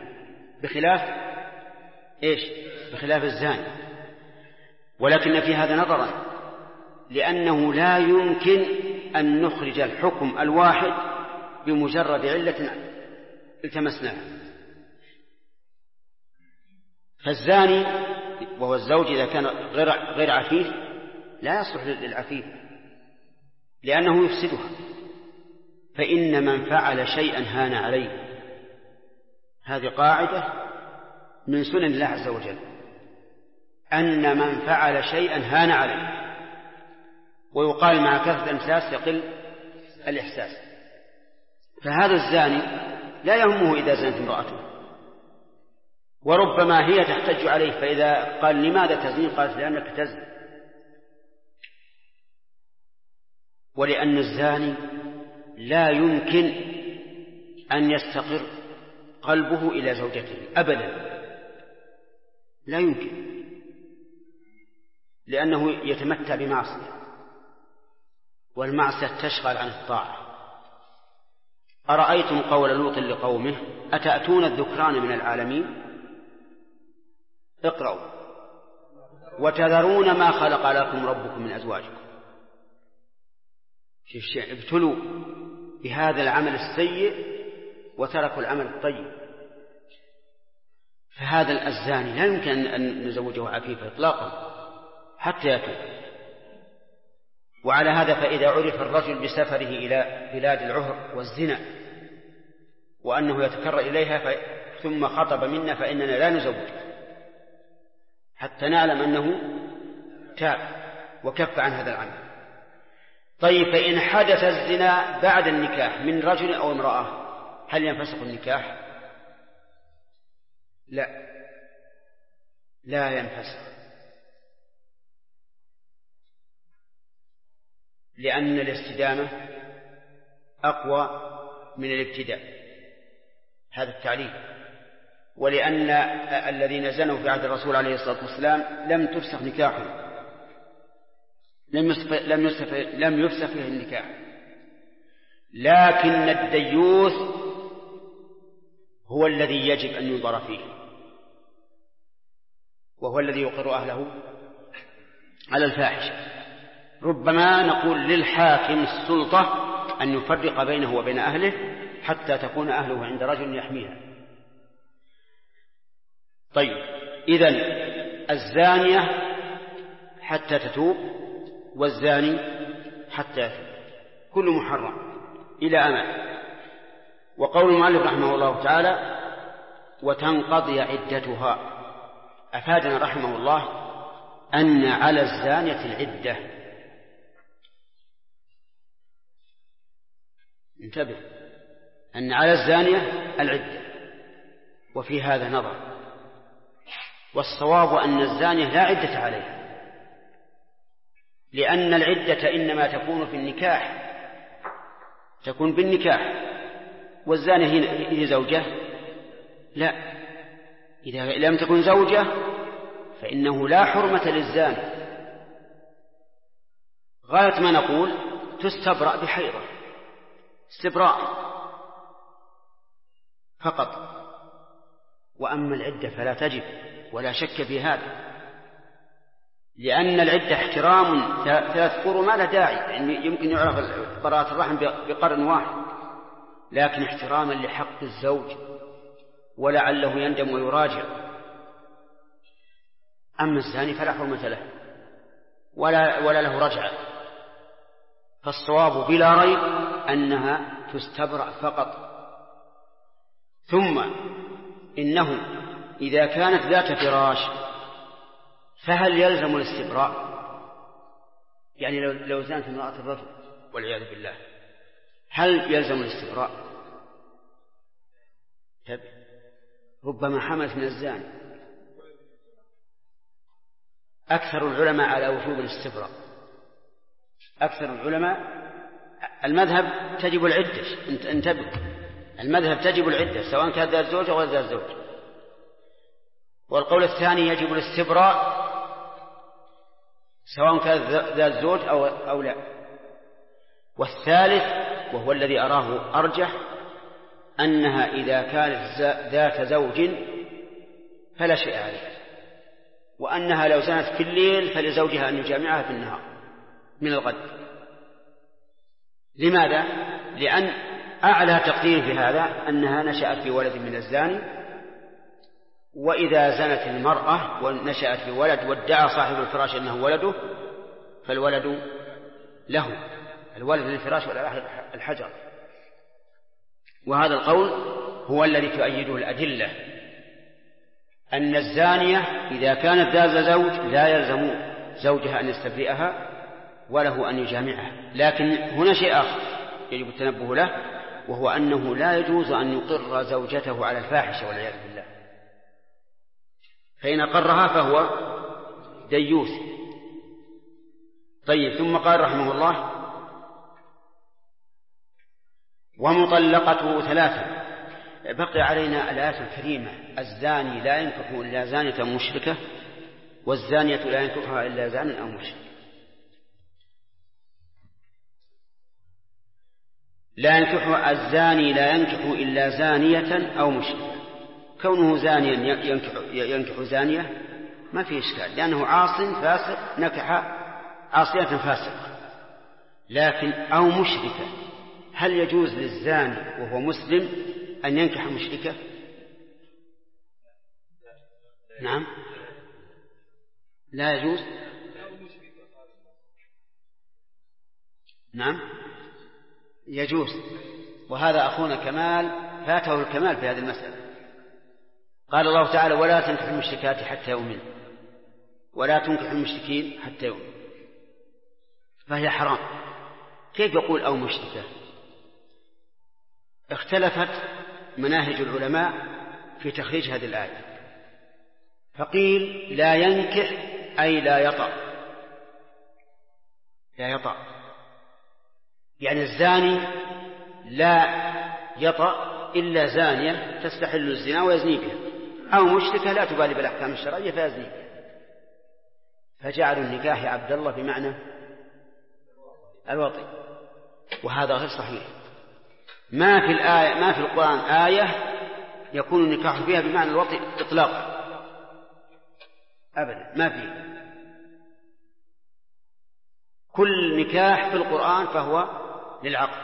بخلاف الزاني. ولكن في هذا نظرا، لأنه لا يمكن أن نخرج الحكم الواحد بمجرد علة التمسناها. فالزاني وهو الزوج إذا كان غير عفيف لا يصلح للعفيف، لأنه يفسدها، فإن من فعل شيئا هان عليه. هذه قاعدة من سنن الله عز وجل، أن من فعل شيئا هان عليه. ويقال مع كثرة الإمساس يقل الإحساس. فهذا الزاني لا يهمه إذا زنت امرأته، وربما هي تحتج عليه، فإذا قال لماذا تزني؟ قالت لأنك تزني. ولأن الزاني لا يمكن أن يستقر قلبه إلى زوجته أبدا، لا يمكن، لأنه يتمتع بمعصية، والمعصية تشغل عن الطاعة. أرأيتم قول لوط لقومه أتأتون الذكران من العالمين، اقرأوا، وتذرون ما خلق لكم ربكم من أزواجكم. ابتلوا بهذا العمل السيء وتركوا العمل الطيب. فهذا الزاني لا يمكن أن نزوجه عفيفة إطلاقا حتى يتوب. وعلى هذا فإذا عرف الرجل بسفره إلى بلاد العهر والزنا وأنه يتكرر إليها ثم خطب منا فإننا لا نزوجه حتى نعلم أنه تاب وكف عن هذا العمل. طيب، فإن حدث الزنا بعد النكاح من رجل أو امرأة هل ينفسخ النكاح؟ لا ينفسخ، لأن الاستدامة أقوى من الابتداء، هذا التعليل. ولأن الذين زنوا في عهد الرسول عليه الصلاة والسلام لم تفسخ نكاحهم، لم يفسخ فيه النكاح. لكن الديوث هو الذي يجب أن ينظر فيه، وهو الذي يقر أهله على الفاحشة. ربما نقول للحاكم السلطة أن يفرق بينه وبين أهله حتى تكون أهله عند رجل يحميها. طيب، إذن الزانية حتى تتوب، والزاني حتى يتوب، كل محرم إلى أمل. وقول المؤلف رحمه الله تعالى وتنقضي عدتها، أفادنا رحمه الله أن على الزانية العدة. انتبه، أن على الزانية العدة، وفي هذا نظر، والصواب أن الزانية لا عدة عليها، لأن العدة إنما تكون في النكاح، تكون بالنكاح. والزانية هي زوجة؟ لا، إذا لم تكن زوجة فإنه لا حرمة للزاني. غاية ما نقول تستبرأ بحيضة، استبراء فقط. وأما العدة فلا تجب، ولا شك في هذا، لأن العدة احترام 3 قرون ما له داعي، يعني يمكن يعرف براءة الرحم بقرن واحد، لكن احتراما لحق الزوج ولعله يندم ويراجع. أما الزاني فلا حرمة له ولا له رجعة. فالصواب بلا ريب أنها تستبرأ فقط. ثم إنه إذا كانت ذات فراش فهل يلزم الاستبراء؟ يعني لو زانت امرأة الرجل والعياذ بالله هل يلزم الاستبراء؟ ربما حملت من الزاني. أكثر العلماء على وجوب الاستبراء، أكثر العلماء. المذهب تجب العدة، انتبه، المذهب تجب العدة سواء كانت ذات زوج أو ذات زوج. والقول الثاني يجب الاستبراء سواء كانت ذات زوج أو لا. والثالث وهو الذي أراه أرجح أنها إذا كانت ذات زوج فلا شيء عليها، وأنها لو زنت في الليل فلزوجها أن يجامعها في النهار من الغد. لماذا؟ لأن أعلى تقدير في هذا أنها نشأت في ولد من الزاني، وإذا زنت المرأة ونشأت في ولد وادعى صاحب الفراش أنه ولده فالولد له، الولد للفراش ولا الحجر. وهذا القول هو الذي تؤيده الأدلة أن الزانية إذا كانت ذات زوج لا يلزم زوجها أن يستبرئها وله أن يجامعها. لكن هنا شيء آخر يجب التنبه له، وهو أنه لا يجوز أن يقر زوجته على الفاحشة والعياذ بالله، فإن أقرها فهو ديوث. طيب، ثم قال رحمه الله: ومطلقته 3. بقي علينا الآية الكريمة: الزاني لا ينكح إلا زانية مشركة، والزانية لا ينكحها إلا زان أو مشرك. الزاني لا ينكح إلا زانية أو مشركة. كونه زانيا ينكح زانية ما فيه إشكال، لأنه عاص فاسق نكح عاصية فاسقة. لكن أو مشركة، هل يجوز للزاني وهو مسلم أن ينكح مشركة؟ نعم، لا يجوز. نعم يجوز، وهذا أخونا كمال فاته الكمال في هذه المسألة. قال الله تعالى: ولا تنكح المشركات حتى يؤمن، ولا تنكح المشركين حتى يؤمن، فهي حرام. كيف يقول أو مشركة؟ اختلفت مناهج العلماء في تخريج هذه الآية، فقيل لا ينكح أي لا يطأ، لا يطأ، يعني الزاني لا يطأ إلا زانية تستحل الزنا ويزني بها، أو مشركة لا تبالي بالأحكام الشرعية فيزني بها، فجعلوا النكاح يا عبد الله بمعنى الوطي، وهذا غير صحيح. ما في القرآن آية يكون النكاح فيها بمعنى الوطي إطلاقا أبدا، ما فيه. كل نكاح في القرآن فهو للعقد.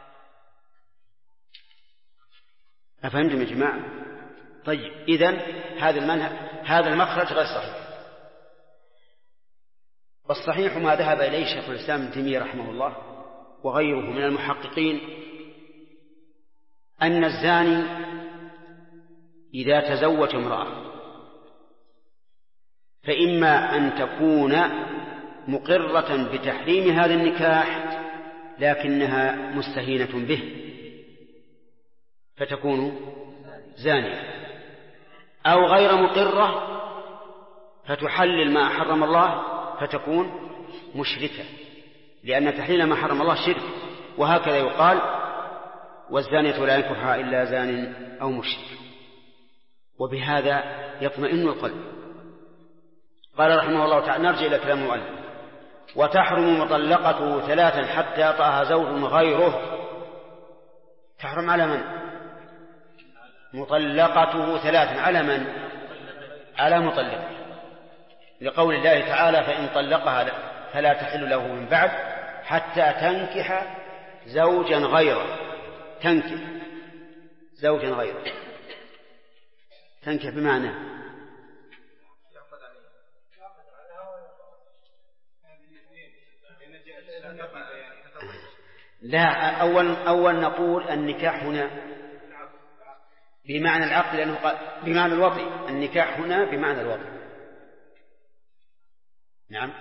أفهمتم يا جماعة؟ طيب، إذن هذا المخرج غير صحيح. والصحيح ما ذهب إليه شيخ الإسلام ابن تيمية رحمه الله وغيره من المحققين أن الزاني إذا تزوج امرأة فإما أن تكون مقرة بتحريم هذا النكاح لكنها مستهينة به فتكون زانية، أو غير مقرة فتحلل ما حرم الله فتكون مشركة، لأن تحليل ما حرم الله شرك. وهكذا يقال: والزانية لا ينكحها إلا زان أو مشرك. وبهذا يطمئن القلب. قال رحمه الله تعالى: نرجع إلى كلام المؤلف: وتحرم مطلقته 3 حتى يطأها زوج غيره. تحرم على من؟ مطلقته 3 على من؟ على مطلقه، لقول الله تعالى: فإن طلقها فلا تحل له من بعد حتى تنكح زوجا غيره. تنكح زوجا غيره، تنكح بمعنى لا. أول نقول النكاح هنا بمعنى العقد، لأنه بمعنى الوطي. النكاح هنا بمعنى الوطي. نعم،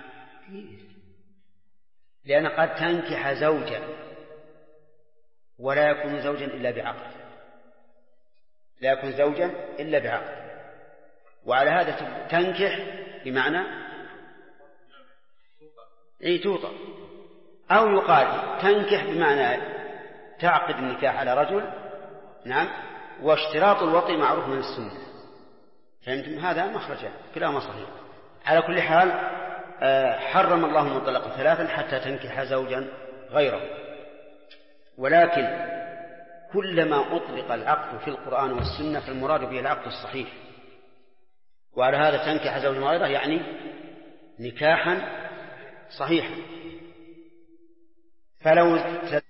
لأن قد تنكح زوجا ولا يكون زوجا إلا بعقد، لا يكون زوجا إلا بعقد. وعلى هذا تنكح بمعنى توطأ، أو يقال تنكح بمعنى تعقد النكاح على رجل. نعم، واشتراط الوطي معروف من السنة. فهمتم؟ هذا مخرجان كلاهما صحيح. على كل حال حرم الله المطلقة 3 حتى تنكح زوجا غيره. ولكن كلما أطلق العقد في القرآن والسنة فالمراد به العقد الصحيح. وعلى هذا تنكح زوجا غيره يعني نكاحا صحيحا. فلو